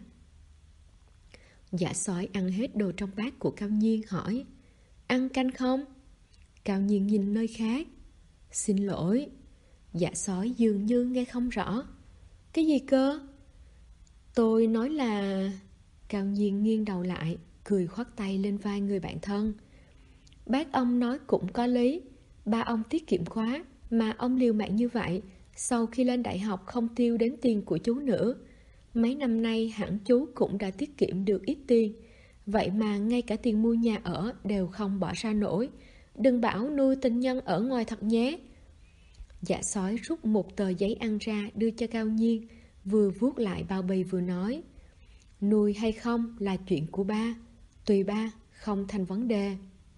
A: Dạ Sói ăn hết đồ trong bát của Cao Nhiên, hỏi. Ăn canh không? Cao Nhiên nhìn nơi khác. Xin lỗi. Dạ Sói dường như nghe không rõ. Cái gì cơ? Tôi nói là... Cao Nhiên nghiêng đầu lại, cười khoác tay lên vai người bạn thân. Bác ông nói cũng có lý. Ba ông tiết kiệm quá, mà ông liều mạng như vậy, sau khi lên đại học không tiêu đến tiền của chú nữa. Mấy năm nay hẳn chú cũng đã tiết kiệm được ít tiền, vậy mà ngay cả tiền mua nhà ở đều không bỏ ra nổi. Đừng bảo nuôi tình nhân ở ngoài thật nhé. Dạ Sói rút một tờ giấy ăn ra đưa cho Cao Nhiên, vừa vuốt lại bao bì vừa nói. Nuôi hay không là chuyện của ba, tùy ba, không thành vấn đề.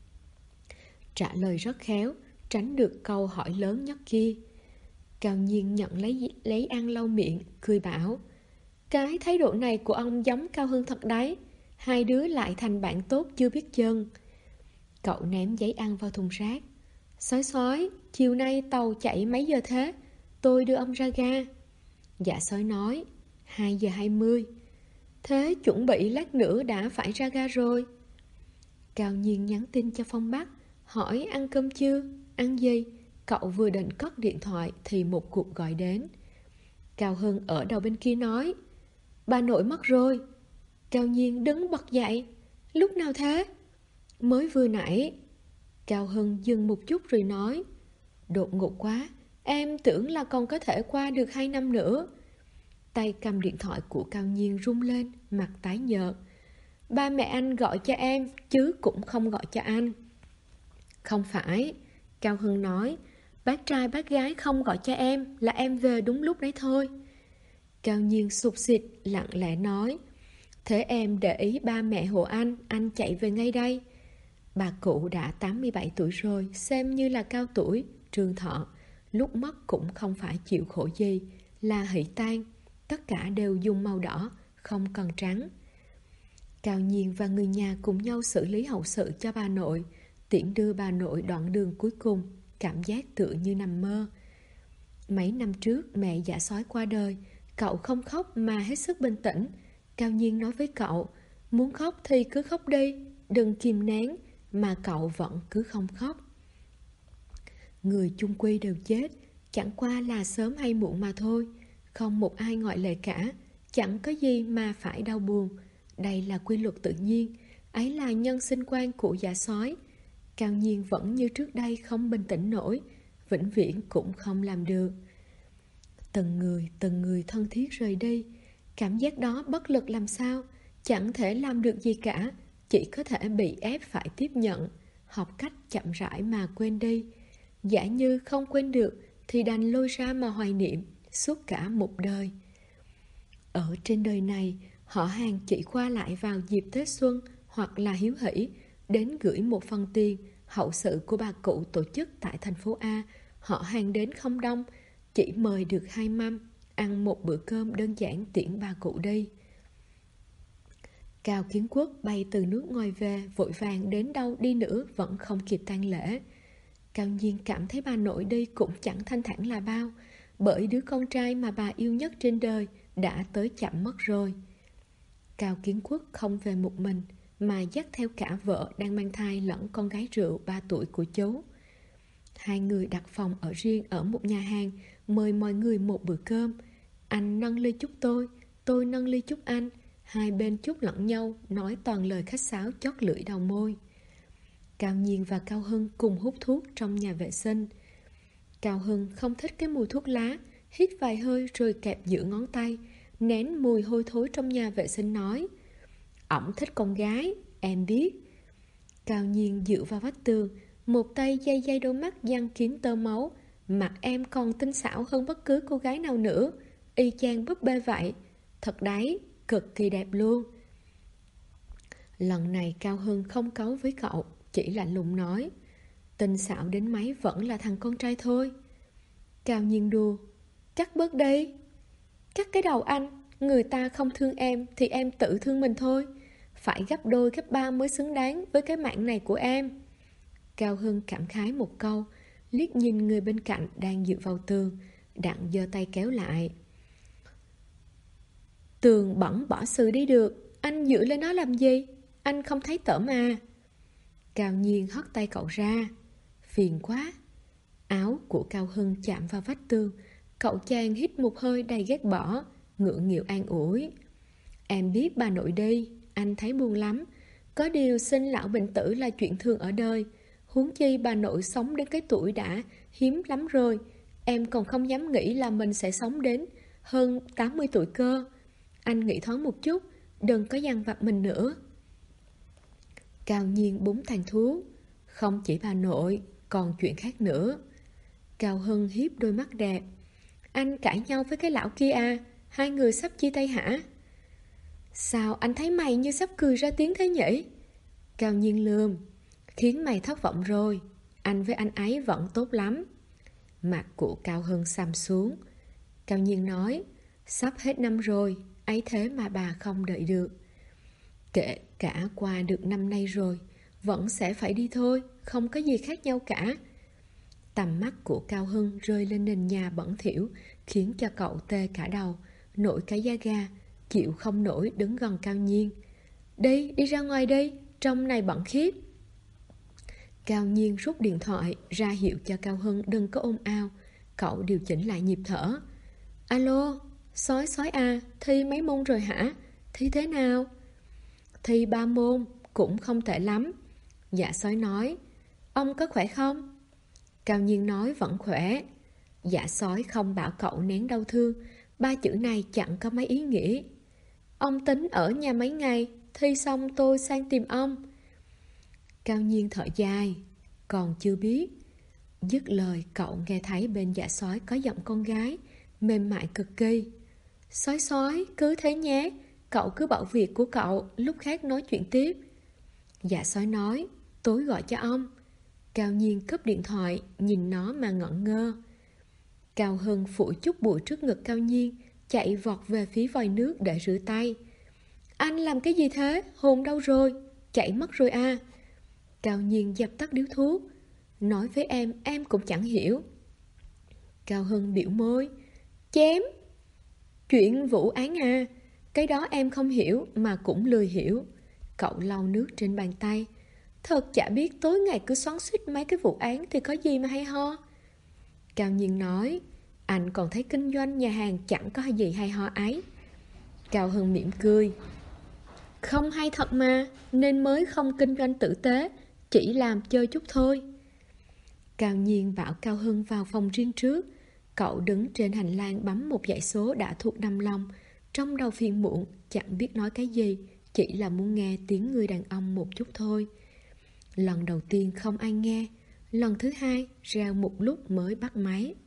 A: Trả lời rất khéo, tránh được câu hỏi lớn nhất kia. Cao Nhiên nhận lấy ăn lau miệng, cười bảo. Cái thái độ này của ông giống Cao Hưng thật đấy. Hai đứa lại thành bạn tốt chưa biết chừng. Cậu ném giấy ăn vào thùng rác. Sói, chiều nay tàu chạy mấy giờ thế? Tôi đưa ông ra ga. Dạ Sói nói 2:20. Thế chuẩn bị lát nữa đã phải ra ga rồi. Cao Nhiên nhắn tin cho Phong Bắc, hỏi ăn cơm chưa, ăn gì. Cậu vừa định cất điện thoại thì một cuộc gọi đến. Cao Hưng ở đầu bên kia nói. Bà nội mất rồi. Cao Nhiên đứng bật dậy. Lúc nào thế? Mới vừa nãy. Cao Hưng dừng một chút rồi nói. Đột ngột quá, em tưởng là còn có thể qua được 2 năm nữa. Tay cầm điện thoại của Cao Nhiên rung lên, mặt tái nhợt. Ba mẹ anh gọi cho em, chứ cũng không gọi cho anh. Không phải, Cao Hưng nói. Bác trai bác gái không gọi cho em là em về đúng lúc đấy thôi. Cao Nhiên sụt sịt, lặng lẽ nói. Thế em để ý ba mẹ hộ anh chạy về ngay đây. Bà cụ đã 87 tuổi rồi, xem như là cao tuổi, trường thọ. Lúc mất cũng không phải chịu khổ gì, là hỷ tang. Tất cả đều dùng màu đỏ, không cần trắng. Cao Nhiên và người nhà cùng nhau xử lý hậu sự cho bà nội, tiễn đưa bà nội đoạn đường cuối cùng, cảm giác tựa như nằm mơ. Mấy năm trước mẹ Dạ Sói qua đời, Cậu không khóc mà hết sức bình tĩnh. Cao Nhiên nói với cậu, muốn khóc thì cứ khóc đi, đừng kìm nén, mà cậu vẫn cứ không khóc. Người chung quy đều chết, chẳng qua là sớm hay muộn mà thôi. Không một ai ngoại lệ cả, chẳng có gì mà phải đau buồn. Đây là quy luật tự nhiên, ấy là nhân sinh quan của Dạ Sói. Cao Nhiên vẫn như trước đây không bình tĩnh nổi, vĩnh viễn cũng không làm được. Từng người thân thiết rời đi. Cảm giác đó bất lực làm sao, chẳng thể làm được gì cả, chỉ có thể bị ép phải tiếp nhận, học cách chậm rãi mà quên đi. Giả như không quên được thì đành lôi ra mà hoài niệm suốt cả một đời. Ở trên đời này, họ hàng chỉ qua lại vào dịp Tết Xuân hoặc là hiếu hỷ, đến gửi một phần tiền. Hậu sự của bà cụ tổ chức tại thành phố A, họ hàng đến không đông, chỉ mời được 2 mâm, ăn một bữa cơm đơn giản tiễn bà cụ đi. Cao Kiến Quốc bay từ nước ngoài về, vội vàng đến đâu đi nữa vẫn không kịp tang lễ. Cao Nhiên cảm thấy bà nội đi cũng chẳng thanh thản là bao, bởi đứa con trai mà bà yêu nhất trên đời đã tới chậm mất rồi. Cao Kiến Quốc không về một mình, mà dắt theo cả vợ đang mang thai lẫn con gái rượu 3 tuổi của chú. Hai người đặt phòng ở riêng ở một nhà hàng, mời mọi người một bữa cơm. Anh nâng ly chúc tôi nâng ly chúc anh. Hai bên chúc lẫn nhau, nói toàn lời khách sáo chót lưỡi đầu môi. Cao Nhiên và Cao Hưng cùng hút thuốc trong nhà vệ sinh. Cao Hưng không thích cái mùi thuốc lá, hít vài hơi rồi kẹp giữa ngón tay, nén mùi hôi thối trong nhà vệ sinh nói, ổng thích con gái, em biết. Cao Nhiên dựa vào vách tường, một tay day đôi mắt giăng kín tơ máu. Mặt em còn tinh xảo hơn bất cứ cô gái nào nữa, y chang búp bê vậy. Thật đấy, cực kỳ đẹp luôn. Lần này Cao Hưng không cấu với cậu, chỉ lạnh lùng nói, tinh xảo đến mấy vẫn là thằng con trai thôi. Cao Nhiên đùa, cắt bớt đi. Cắt cái đầu anh, người ta không thương em thì em tự thương mình thôi. Phải gấp đôi gấp ba mới xứng đáng với cái mạng này của em. Cao Hưng cảm khái một câu, liếc nhìn người bên cạnh đang dựa vào tường. Đặng giơ tay kéo lại. Tường bẩn bỏ xừ đi được, anh dựa lên nó làm gì? Anh không thấy tởm à? Cao Nhiên hất tay cậu ra. Phiền quá. Áo của Cao Hưng chạm vào vách tường. Cậu chàng hít một hơi đầy ghét bỏ, ngượng nghịu an ủi. Em biết bà nội đi, anh thấy buồn lắm. Có điều sinh lão bệnh tử là chuyện thường ở đời. Huống chi bà nội sống đến cái tuổi đã hiếm lắm rồi. Em còn không dám nghĩ là mình sẽ sống đến hơn 80 tuổi cơ. Anh nghĩ thoáng một chút, đừng có dằn vặt mình nữa. Cao Nhiên búng tàn thuốc. Không chỉ bà nội, còn chuyện khác nữa. Cao Hưng hiếp đôi mắt đẹp. Anh cãi nhau với cái lão kia à? Hai người sắp chia tay hả? Sao anh thấy mày như sắp cười ra tiếng thế nhỉ? Cao Nhiên lườm. Khiến mày thất vọng rồi. Anh với anh ấy vẫn tốt lắm. Mặt của Cao Hưng xăm xuống. Cao Nhiên nói, sắp hết năm rồi, ấy thế mà bà không đợi được. Kể cả qua được năm nay rồi, vẫn sẽ phải đi thôi, không có gì khác nhau cả. Tầm mắt của Cao Hưng rơi lên nền nhà bẩn thỉu, khiến cho cậu tê cả đầu, nổi cả da gà, chịu không nổi đứng gần Cao Nhiên. Đi ra ngoài đi, trong này bẩn khiếp. Cao Nhiên rút điện thoại ra hiệu cho Cao Hưng đừng có ồn ào. Cậu điều chỉnh lại nhịp thở. Alo, sói à, thi mấy môn rồi hả? Thi thế nào? Thi 3 môn, cũng không tệ lắm. Dạ sói nói. Ông có khỏe không? Cao Nhiên nói vẫn khỏe. Dạ sói không bảo cậu nén đau thương. 3 chữ này chẳng có mấy ý nghĩa. Ông tính ở nhà mấy ngày, thi xong tôi sang tìm ông. Cao Nhiên thở dài. Còn chưa biết. Dứt lời cậu nghe thấy bên dạ sói có giọng con gái, mềm mại cực kỳ. Sói, cứ thế nhé. Cậu cứ bảo việc của cậu, lúc khác nói chuyện tiếp. Dạ sói nói, tối gọi cho ông. Cao Nhiên cúp điện thoại, nhìn nó mà ngẩn ngơ. Cao Hưng phủi chút bụi trước ngực Cao Nhiên, chạy vọt về phía vòi nước để rửa tay. Anh làm cái gì thế? Hồn đâu rồi? Chạy mất rồi à? Cao Nhiên dập tắt điếu thuốc. Nói với em cũng chẳng hiểu. Cao Hưng biểu môi. Chém. Chuyện vụ án à? Cái đó em không hiểu mà cũng lười hiểu. Cậu lau nước trên bàn tay. Thật chả biết tối ngày cứ xoắn xuýt mấy cái vụ án thì có gì mà hay ho. Cao Nhiên nói, anh còn thấy kinh doanh nhà hàng chẳng có gì hay ho ấy. Cao Hưng mỉm cười. Không hay thật mà, nên mới không kinh doanh tử tế, chỉ làm chơi chút thôi. Cao Nhiên bảo Cao Hưng vào phòng riêng trước. Cậu đứng trên hành lang bấm một dãy số đã thuộc nằm lòng. Trong đầu phiền muộn, chẳng biết nói cái gì, chỉ là muốn nghe tiếng người đàn ông một chút thôi. Lần đầu tiên không ai nghe, lần thứ hai reo một lúc mới bắt máy.